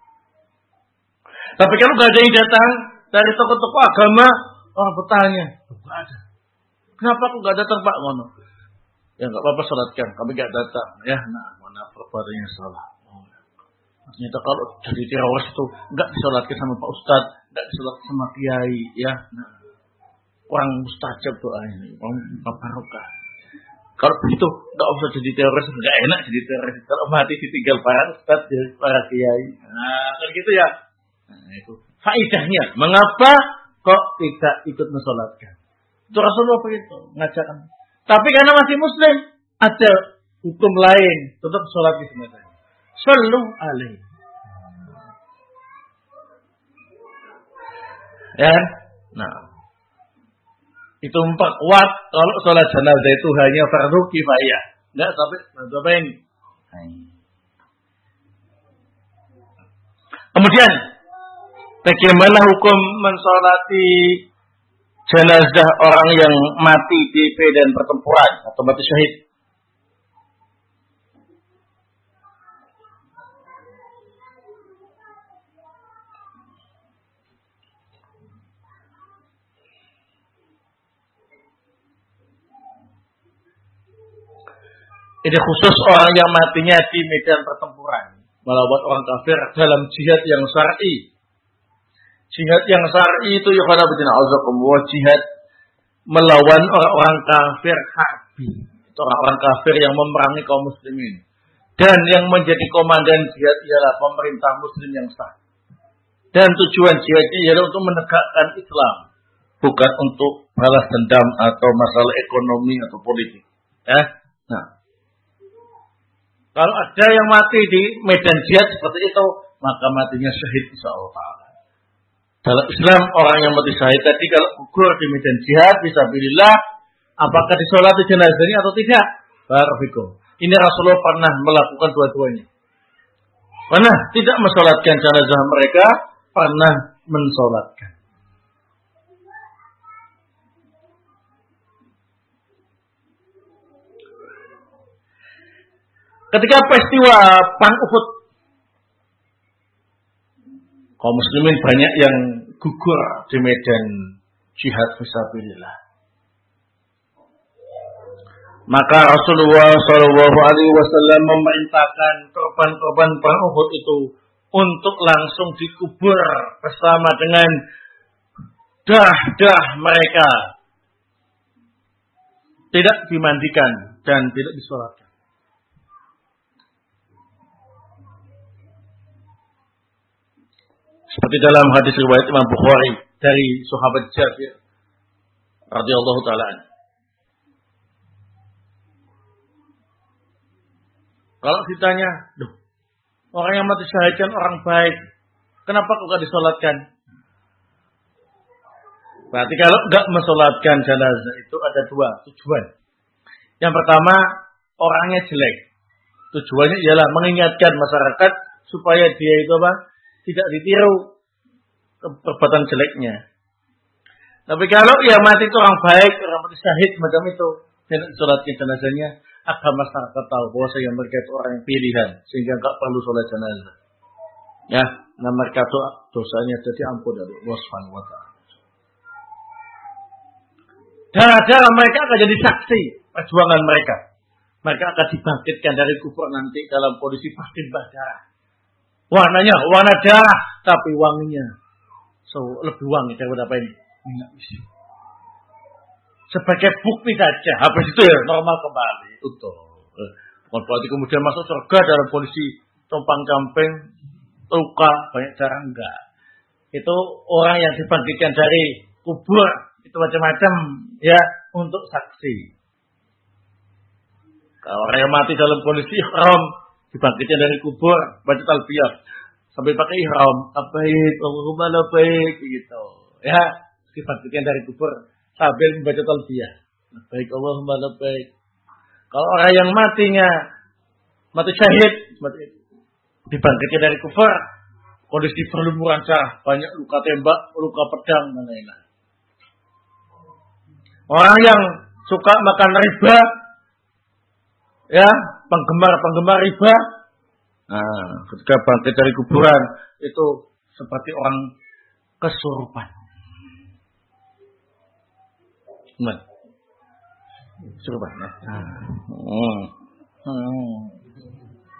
Tapi kalau nggak ada yang datang dari tokoh-tokoh agama, orang bertanya, nggak ada. Kenapa aku nggak datang Pak? Ngono. Ya nggak apa-apa, salatkan. Kami nggak datang. Ya, nah mana perbuatannya salah. Oh. Ternyata kalau jadi teroris itu nggak disalatkan sama Pak Ustadz, tidak sholat sama kiai, ya, nah, kurang mustajab doanya, kurang barokah. Kalau begitu, tidak usah jadi teroris, nggak enak jadi teroris. Kalau mati ditinggal para ustaz, para kiai. Nah, kan gitu ya. Nah, itu faedahnya. Mengapa kok tidak ikut mensolatkan? Itu Rasulullah begitu mengajarkan. Tapi karena masih Muslim, ada hukum lain, tetap sholat di sana. Sallu alaihi. Ya, nah, itu empat kuat kalau sholat jenazah itu hanya fardu kifayah, enggak sampai berapa ini. Kemudian, bagaimana hukum mensolati jenazah orang yang mati di medan pertempuran atau mati syahid? Ini khusus orang yang matinya di medan pertempuran melawan orang kafir dalam jihad yang syar'i. Jihad yang syar'i itu ya kana bidina azakumullah, jihad melawan orang-orang kafir harbi. Itu orang-orang kafir yang memerangi kaum muslimin. Dan yang menjadi komandan jihad ialah pemerintah muslim yang sah. Dan tujuan jihadnya ialah untuk menegakkan Islam, bukan untuk balas dendam atau masalah ekonomi atau politik. Ya. Nah, kalau ada yang mati di medan jihad seperti itu, maka matinya syahid insyaallah taala. Dalam Islam orang yang mati syahid tadi kalau gugur di medan jihad fisabilillah, apakah disolati jenazahnya atau tidak? Barakallahu. Ini Rasulullah pernah melakukan dua-duanya. Pernah tidak mensolatkan jenazah mereka, pernah mensolatkan. Ketika peristiwa Perang Uhud, kaum muslimin banyak yang gugur di medan jihad fisabilillah. Maka Rasulullah shallallahu alaihi wasallam memerintahkan korban-korban Perang Uhud itu untuk langsung dikubur bersama dengan darah-darah mereka, tidak dimandikan dan tidak disolatkan. Seperti dalam hadis riwayat Imam Bukhari dari sahabat Jabir radhiyallahu taala anhu. Kalau ditanya, "Duh, orang yang mati syahid kan orang baik. Kenapa kok enggak disolatkan?" Berarti kalau enggak mensolatkan jenazah itu ada dua tujuan. Yang pertama, orangnya jelek. Tujuannya ialah mengingatkan masyarakat supaya dia itu apa? Tidak ditiru perbuatan jeleknya. Tapi kalau yang mati itu orang baik, orang mati syahid macam itu, dan sholatkan jenazahnya, agar masyarakat tahu bahwa saya mereka itu orang yang pilihan, sehingga enggak perlu sholat jenazah. Ya, nah mereka itu dosanya jadi ampun dari Allah Subhanahu wa taala. Darah-darah mereka akan jadi saksi perjuangan mereka. Mereka akan dibangkitkan dari kubur nanti dalam kondisi berlimpah darah. Warnanya warna darah, tapi wanginya so lebih wangi daripada apa ini? Minyak isi. Sebagai bukti saja, habis itu ya normal kembali. Betul. Bukan berarti kemudian masuk surga dalam kondisi compang-camping, luka, banyak darah, enggak. Itu orang yang dibangkitkan dari kubur, itu macam-macam ya untuk saksi. Kalau orang yang mati dalam kondisi ihram, dibangkitkan dari kubur, baca talbiyah sambil pakai ihram, labbaik Allahumma labbaik gitu. Ya, dibangkitkan dari kubur sambil membaca talbiyah, labbaik Allahumma labbaik. Kalau orang yang matinya mati syahid, mati, dibangkitkan dari kubur, kondisi berlumuran darah, banyak luka tembak, luka pedang dan lain-lain. Orang yang suka makan riba, ya, penggemar-penggemar riba, nah, ketika bangkit dari kuburan itu seperti orang kesurupan. Nah, kesurupan. Nah. Hmm. Hmm.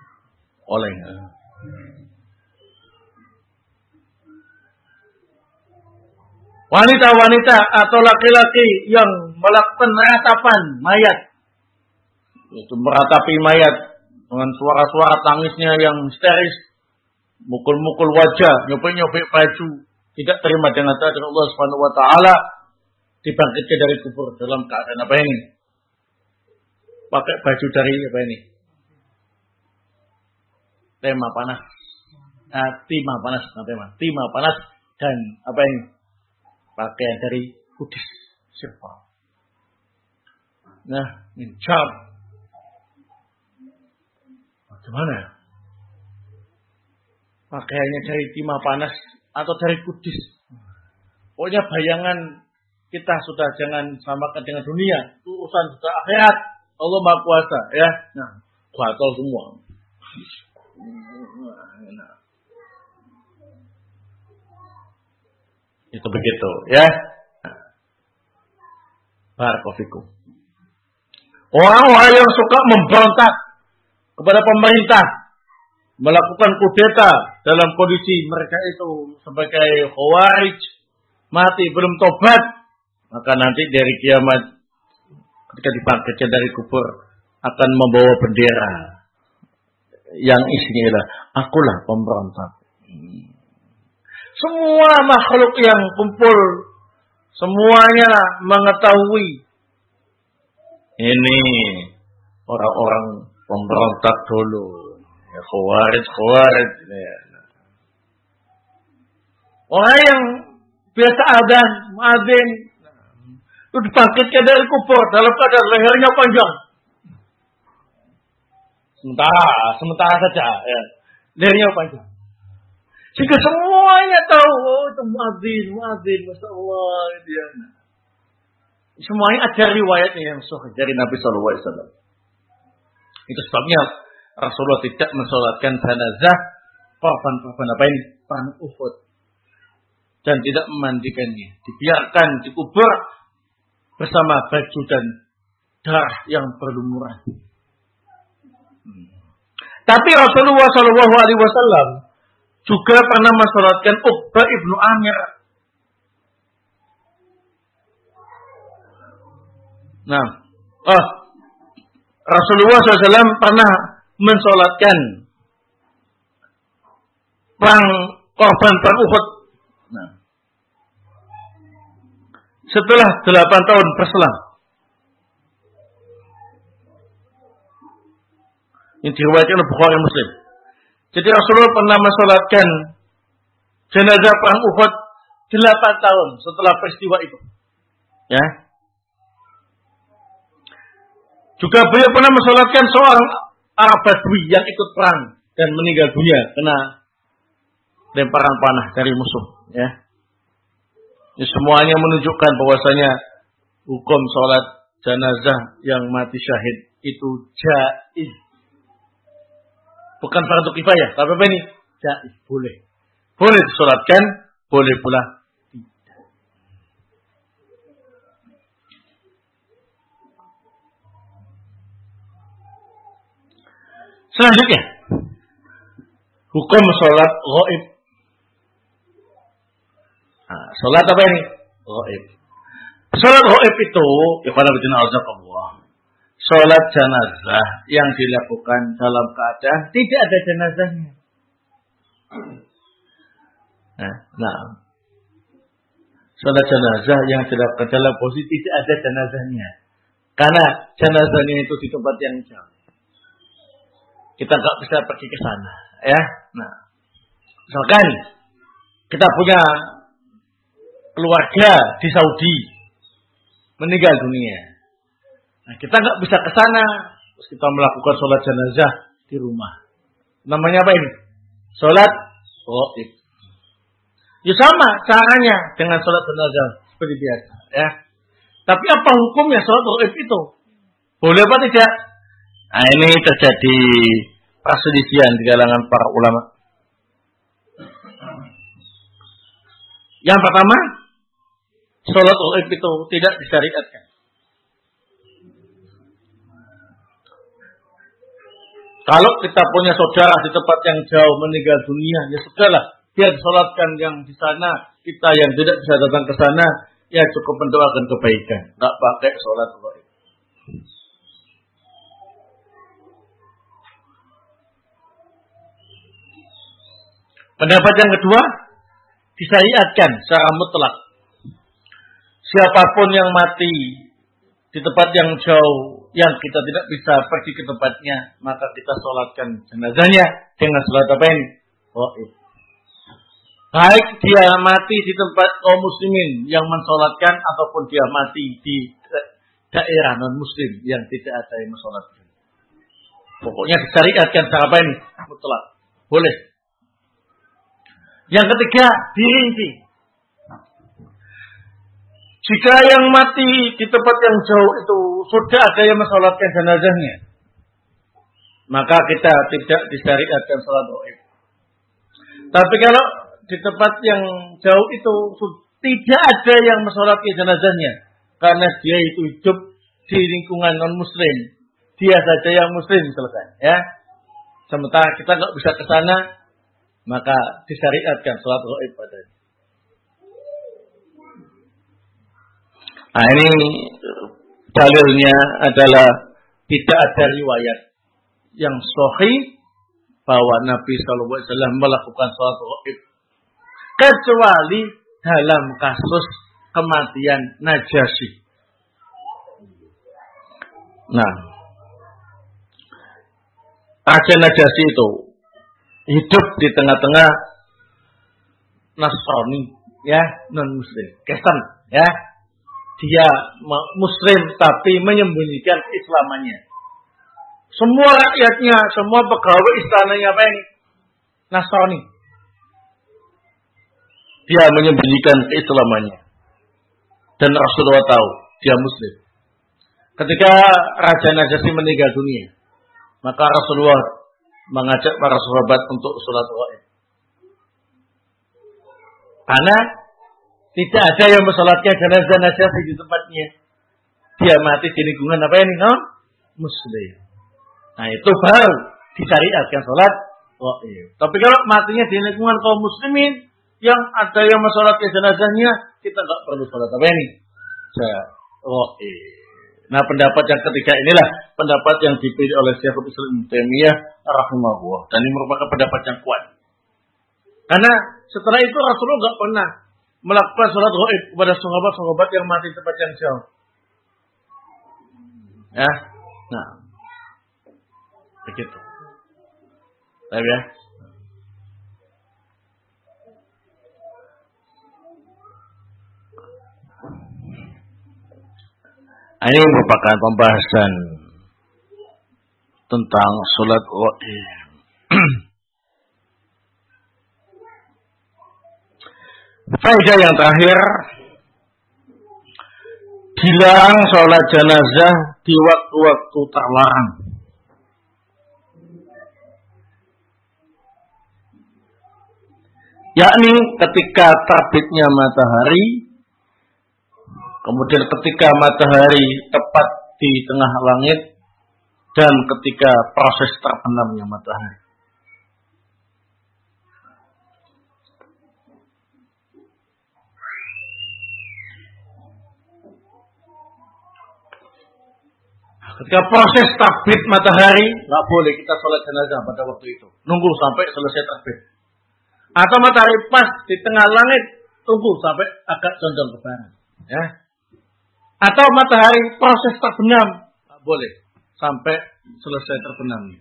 Oleh. wanita-wanita atau laki-laki yang melakukan ratapan mayat, itu meratapi mayat dengan suara-suara tangisnya yang histeris, mukul-mukul wajah, nyopek-nyopek baju, tidak terima dengan takdir Allah Subhanahu wa taala, dibangkitkan dari kubur dalam keadaan apa ini? Pakai baju dari apa ini? Tema panas. Nah, timah panas, nah, tema. Timah panas dan apa ini? Pakaian dari kudis silver. Nah, mincar. Bagaimana ya? Pakaiannya dari timah panas atau dari kudis. Pokoknya bayangan kita sudah jangan samakan dengan dunia. Itu urusan sudah akhirat. Allah Maha Kuasa, ya. Nah, gatal semua. Nah. Itu begitu, ya. Barakofikum. Orang-orang yang suka memberontak kepada pemerintah, melakukan kudeta dalam kondisi mereka itu sebagai khawarij, mati belum tobat, maka nanti dari kiamat ketika dibangkitkan dari kubur akan membawa bendera yang isinya adalah akulah pemberontak. Semua makhluk yang kumpul semuanya mengetahui ini orang-orang pemberontak dulu, ya, khawarij khawarij. Ya. Orang yang biasa adzan, muadzin, itu dibangkitkan dari kubur dalam keadaan lehernya panjang. Sementara, sementara saja, ya, lehernya panjang. Jika semuanya tahu, oh itu muadzin, muadzin, masya Allah, itu ya. Semuanya ada riwayatnya yang sahih dari Nabi Shallallahu Alaihi Wasallam. Itu sebabnya Rasulullah tidak mensolatkan jenazah korban-korban apa ini? Perang Uhud. Dan tidak memandikannya. Dibiarkan dikubur bersama baju dan darah yang berlumuran. Hmm. Tapi Rasulullah Shallallahu Alaihi Wasallam juga pernah mensolatkan Uqbah ibnu Amir. Nah, oh, Rasulullah shallallahu alaihi wasallam pernah mensolatkan perang korban perang Uhud. Nah, setelah delapan tahun berselang, ini diriwayatkan oleh Bukhari Muslim. Jadi Rasulullah pernah mensolatkan jenazah perang Uhud delapan tahun setelah peristiwa itu. Ya. Juga beliau pernah mensolatkan seorang Arab Badui yang ikut perang dan meninggal dunia kena lemparan panah dari musuh. Ya. Ini semuanya menunjukkan bahwasanya hukum sholat jenazah yang mati syahid itu jaiz. Bukan fardu kifayah, tapi apa ini? Jaiz, boleh. Boleh disolatkan, boleh pula tidak. Selanjutnya, hukum sholat ghaib. Nah, sholat apa ini? Ghaib. Sholat ghaib itu, ikhwan fillah azakumullah, sholat jenazah yang dilakukan dalam keadaan tidak ada jenazahnya. Nah, nah, sholat jenazah yang dilakukan dalam posisi tidak ada jenazahnya, karena jenazahnya itu di tempat yang jauh. Kita nggak bisa pergi ke sana, ya. Nah, misalkan kita punya keluarga di Saudi meninggal dunia. Nah, kita nggak bisa ke sana, terus kita melakukan sholat jenazah di rumah. Namanya apa ini? Sholat ghaib. Ya sama caranya dengan sholat jenazah seperti biasa, ya. Tapi apa hukumnya sholat ghaib itu? Boleh apa tidak? Nah, ini terjadi perselisihan di kalangan para ulama. Yang pertama, sholat ghaib itu tidak disyariatkan. Kalau kita punya saudara di tempat yang jauh meninggal dunia, ya sudahlah, biar disolatkan yang di sana, kita yang tidak bisa datang ke sana, ya cukup mendoakan kebaikan, nggak pakai sholat gaib. Pendapat yang kedua, disyariatkan secara mutlak. Siapapun yang mati di tempat yang jauh, yang kita tidak bisa pergi ke tempatnya, maka kita sholatkan jenazahnya dengan sholat apa ini? Gaib. Baik dia mati di tempat kaum muslimin yang mensolatkan, ataupun dia mati di daerah non muslim yang tidak ada yang mensolatkan. Pokoknya disyariatkan secara apa ini? Mutlak. Boleh. Yang ketiga, dirinci. Jika yang mati di tempat yang jauh itu sudah ada yang mensolatkan jenazahnya, maka kita tidak disyariatkan sholat gaib. Tapi kalau di tempat yang jauh itu tidak ada yang mensolatkan jenazahnya, karena dia itu hidup di lingkungan non muslim, dia saja yang muslim selesai, ya. Sementara kita nggak bisa ke sana, maka disyariatkan sholat gaib padanya. Nah, ini dalilnya adalah tidak ada riwayat yang sahih bahwa Nabi Shallallahu Alaihi Wasallam melakukan sholat gaib kecuali dalam kasus kematian Najasyi. Nah, Raja Najasyi itu hidup di tengah-tengah Nasrani, ya, non Muslim, Kristen, ya. Dia Muslim tapi menyembunyikan Islamannya. Semua rakyatnya, semua pegawai istananya apa ini? Nasrani. Dia menyembunyikan keislamannya. Dan Rasulullah tahu dia Muslim. Ketika Raja Najasyi meninggal dunia, maka Rasulullah mengajak para sahabat untuk sholat gaib. Karena tidak ada yang mensolatkan jenazah Najasyi di tempatnya. Dia mati di lingkungan apa ini? No? Muslim. Nah, itu baru disyariatkan sholat gaib. Tapi kalau matinya di lingkungan kaum muslimin yang ada yang mensolatkan jenazahnya, kita nggak perlu sholat apa ini? Gaib. Nah, pendapat yang ketiga inilah pendapat yang dipilih oleh Syekhul Islam Ibnu Taimiyah rahimahullah, dan ini merupakan pendapat yang kuat. Karena setelah itu Rasulullah nggak pernah melakukan sholat gaib kepada sahabat-sahabat yang mati di tempat yang jauh. Ya, nah, begitu. Baik ya. Ini merupakan pembahasan tentang sholat gaib. Faedah yang terakhir, dilarang sholat jenazah di waktu-waktu terlarang. Yakni ketika terbitnya matahari, kemudian ketika matahari tepat di tengah langit, dan ketika proses terbenamnya matahari. Ketika proses terbit matahari, nggak boleh kita sholat jenazah pada waktu itu. Nunggu sampai selesai terbit. Atau matahari pas di tengah langit, tunggu sampai agak condong ke barat. Ya. Atau matahari proses terbenam, nggak boleh sampai selesai terbenamnya.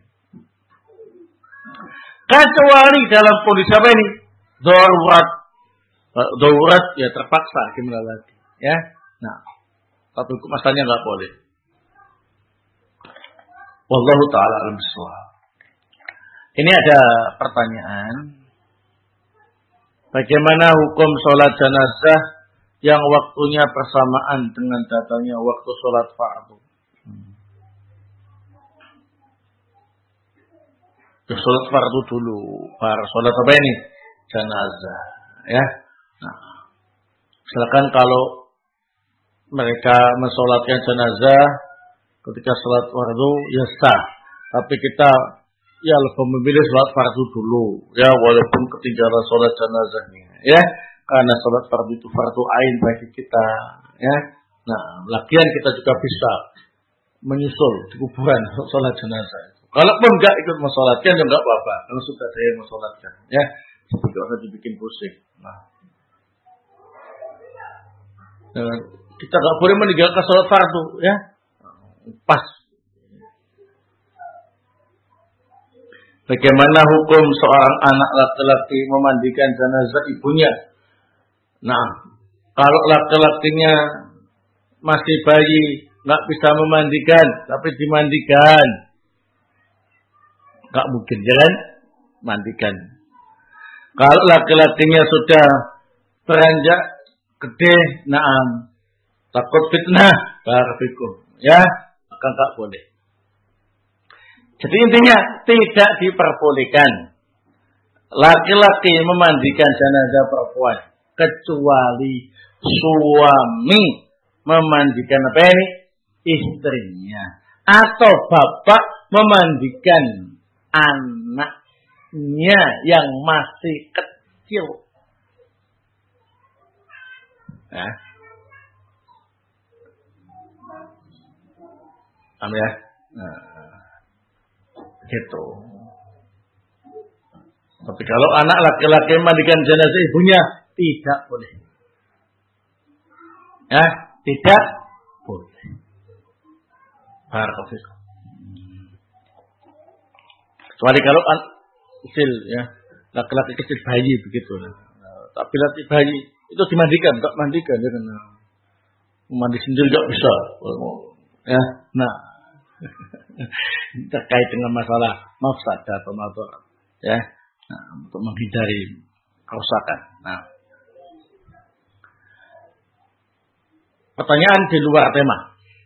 Kecuali dalam kondisi apa ini? Darurat. Darurat ya terpaksa gimana lagi. Ya. Nah, tapi hukum asalnya nggak boleh. Wallahu ta'ala alam bissawab. Ini ada pertanyaan. Bagaimana hukum sholat jenazah yang waktunya bersamaan dengan datangnya waktu sholat fardu? Hmm. Ya, sholat fardu dulu, baru sholat apa ini? Jenazah. Ya. Nah, silakan kalau mereka mensolatkan jenazah ketika sholat fardu ya sah, tapi kita ya lebih memilih sholat fardu dulu, ya walaupun ketinggalan sholat jenazahnya, ya. karena sholat fardu itu fardu ain bagi kita, ya. Nah, lagian kita juga bisa menyusul di kuburan sholat jenazah. Kalaupun enggak ikut mensolatkan, ya enggak apa-apa. Kalau sudah ada yang mensolatkan, ya, tidak usah dibikin pusing. Nah, nah kita enggak boleh meninggalkan sholat fardu, ya, pas. Bagaimana hukum seorang anak laki-laki memandikan jenazah ibunya? Nah, kalau laki-lakinya masih bayi, nggak bisa memandikan, tapi dimandikan, nggak mungkin, jangan mandikan. Kalau laki-lakinya sudah beranjak gede, naam, takut fitnah, barakallahu, ya, maka nggak boleh. Jadi intinya tidak diperbolehkan laki-laki memandikan jenazah perempuan kecuali suami memandikan apa ini? Istrinya, atau bapak memandikan anaknya yang masih kecil. Nah, paham ya? Nah, gitu. Tapi kalau anak laki-laki memandikan jenazah ibunya, tidak boleh. Ya, tidak boleh. Barakallahu. Kecuali kalau anak kecil, ya, laki-laki kecil bayi begitu. Nah, tapi laki bayi itu dimandikan, tak mandikan, ya, karena mandi sendiri tidak bisa. Ya, nah. Terkait dengan masalah mafsadah atau madarat, ya, nah, untuk menghindari kerusakan. Nah, pertanyaan di luar tema.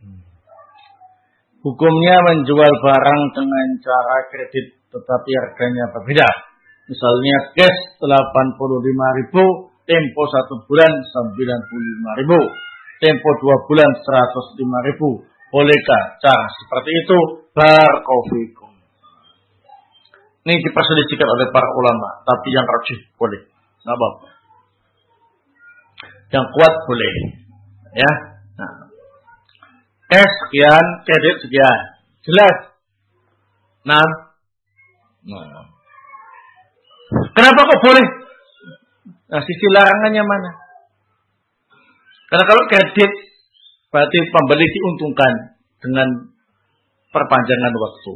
Hukumnya menjual barang dengan cara kredit tetapi harganya berbeda. Misalnya cash delapan puluh lima ribu, tempo satu bulan sembilan puluh lima ribu, tempo dua bulan seratus lima ribu. Bolehkah cara seperti itu? Barakallahu. Ini diperselisihkan oleh para ulama, tapi yang rajih boleh, nggak apa-apa. Yang kuat boleh, ya. Nah, cash sekian, kredit sekian, jelas. Nah, nah. Kenapa kok boleh? Nah, sisi larangannya mana? Karena kalau kredit berarti pembeli diuntungkan dengan perpanjangan waktu.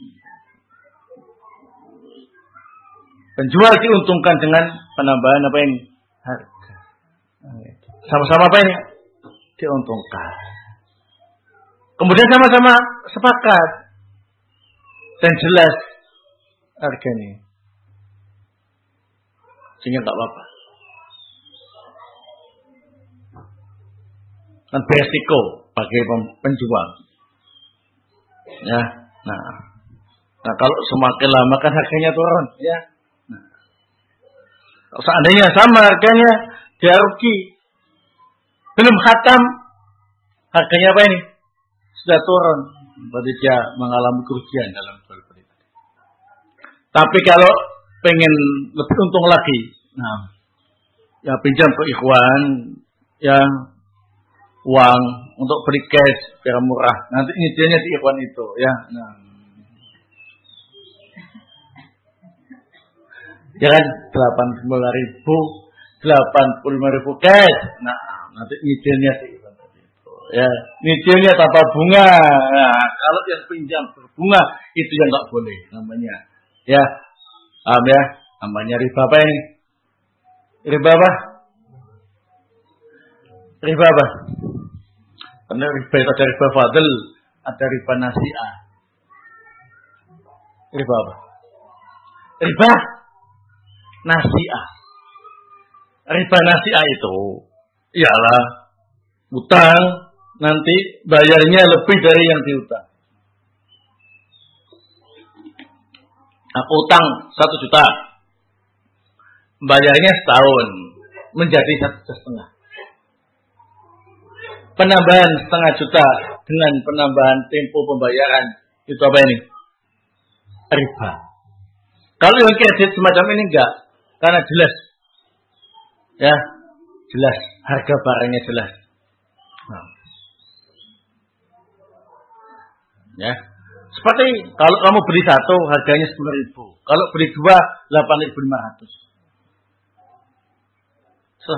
Penjual diuntungkan dengan penambahan apa ini? Harga. Sama-sama apa ini? Diuntungkan. Kemudian sama-sama sepakat dan jelas harganya. Sehingga enggak apa-apa. Kan beresiko bagi penjual. Ya, nah, nah kalau semakin lama kan harganya turun, ya. Nah, kalau seandainya sama harganya, dia rugi. Belum khatam, harganya apa ini? Sudah turun, berarti dia mengalami kerugian dalam jual beli. Tapi kalau pengen lebih untung lagi, nah, ya pinjam ke ikhwan, ya. Uang untuk beli cash biar murah. Nanti nyicilnya di ikhwan itu, ya. Nah. Ya kan delapan puluh ribu, delapan puluh lima ribu cash. Nah, nanti nyicilnya di ikhwan itu, ya. Nyicilnya tanpa bunga. Nah, kalau yang pinjam berbunga itu yang enggak boleh namanya. Ya. Paham ya? Namanya riba apa ini? Riba apa? Riba apa? Karena riba itu ada riba fadl, ada riba nasi'ah. Riba apa? Riba nasi'ah. Riba nasi'ah itu ialah utang nanti bayarnya lebih dari yang diutang. Aku utang satu juta, bayarnya setahun menjadi satu setengah. Penambahan setengah juta dengan penambahan tempo pembayaran itu apa ini? Riba. Kalau yang kredit semacam ini enggak, karena jelas, ya jelas, harga barangnya jelas. Nah. Ya, seperti kalau kamu beli satu harganya sepuluh ribu, kalau beli dua delapan ribu lima ratus. So,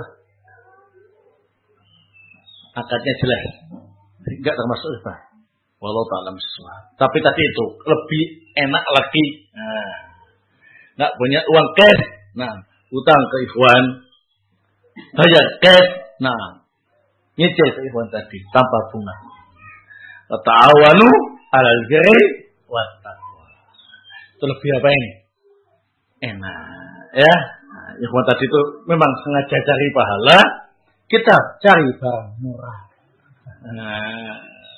akadnya jelas, enggak termasuk riba. Walau ta'lam sesuatu. Tapi tadi itu lebih enak lagi. Nah, nggak punya uang cash, nah utang ke ikhwan, bayar cash, nah nyicil ke ikhwan tadi tanpa bunga. Ta'awanu 'alal birri wat taqwa. Itu lebih apa ini? Enak, ya. Nah, ikhwan tadi itu memang sengaja cari pahala, kita cari barang murah. Nah,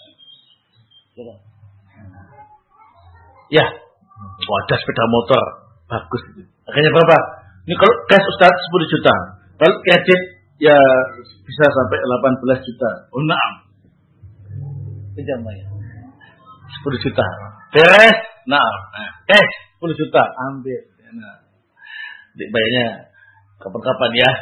ya, oh, ada sepeda motor bagus itu. Harganya berapa? Ini kalau cash Ustaz sepuluh juta. Kalau kredit ya bisa sampai delapan belas juta. Oh, naam. Pinjam ya. sepuluh juta. Beres? Naam. Nah, cash sepuluh juta, ambil. Nah. Bayarnya kapan-kapan ya.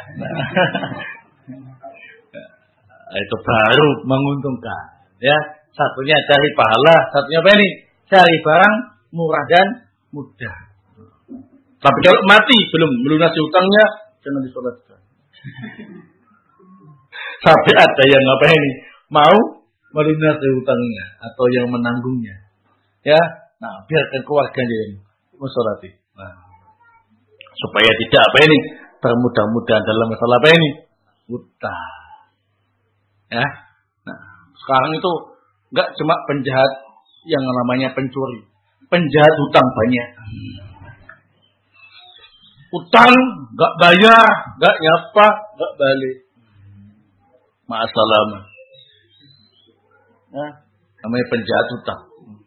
Nah, itu baru menguntungkan, ya. Satunya cari pahala, satunya apa ini? Cari barang murah dan mudah. Tapi kalau mati belum melunasi hutangnya, jangan disolatkan. Sampai ada yang apa ini? Mau melunasi hutangnya atau yang menanggungnya. Ya, nah biarkan keluarganya yang mensolati. Nah, supaya tidak apa ini? Termudah-mudahan dalam masalah apa ini? Hutang. Ya, nah sekarang itu enggak cuma penjahat yang namanya pencuri, penjahat hutang banyak. Utang enggak bayar, enggak nyapa, enggak balik. Ma'asalamah. Nah, namanya penjahat hutang.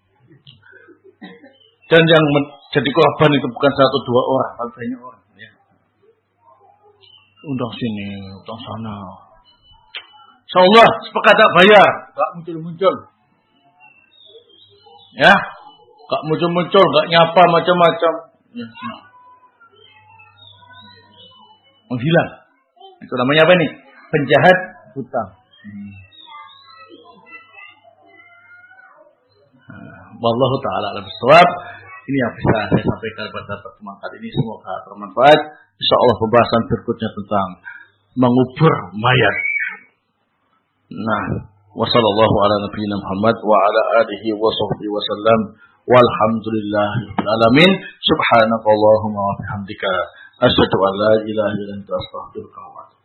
Dan yang jadi korban itu bukan satu dua orang, tapi banyak orang. Ya. Undang sini, utang sana. Insyaallah sepakat tak bayar, enggak muncul-muncul. Ya, enggak muncul-muncul, enggak nyapa macam-macam. Ya. Menghilang. Itu namanya apa nih? Penjahat hutang. Hmm. Nah, wallahu taala alam bissawab. Ini yang bisa saya sampaikan pada pertemuan kali ini, semoga bermanfaat. Insyaallah pembahasan berikutnya tentang mengubur mayat. Nah, wa sallallahu ala nabiyina Muhammad wa ala alihi wa sahbihi wa sallam. Walhamdulillahirabbil alamin. Subhanakallahumma wa bihamdika asyhadu an la ilaha illa anta astaghfiruka wa atubu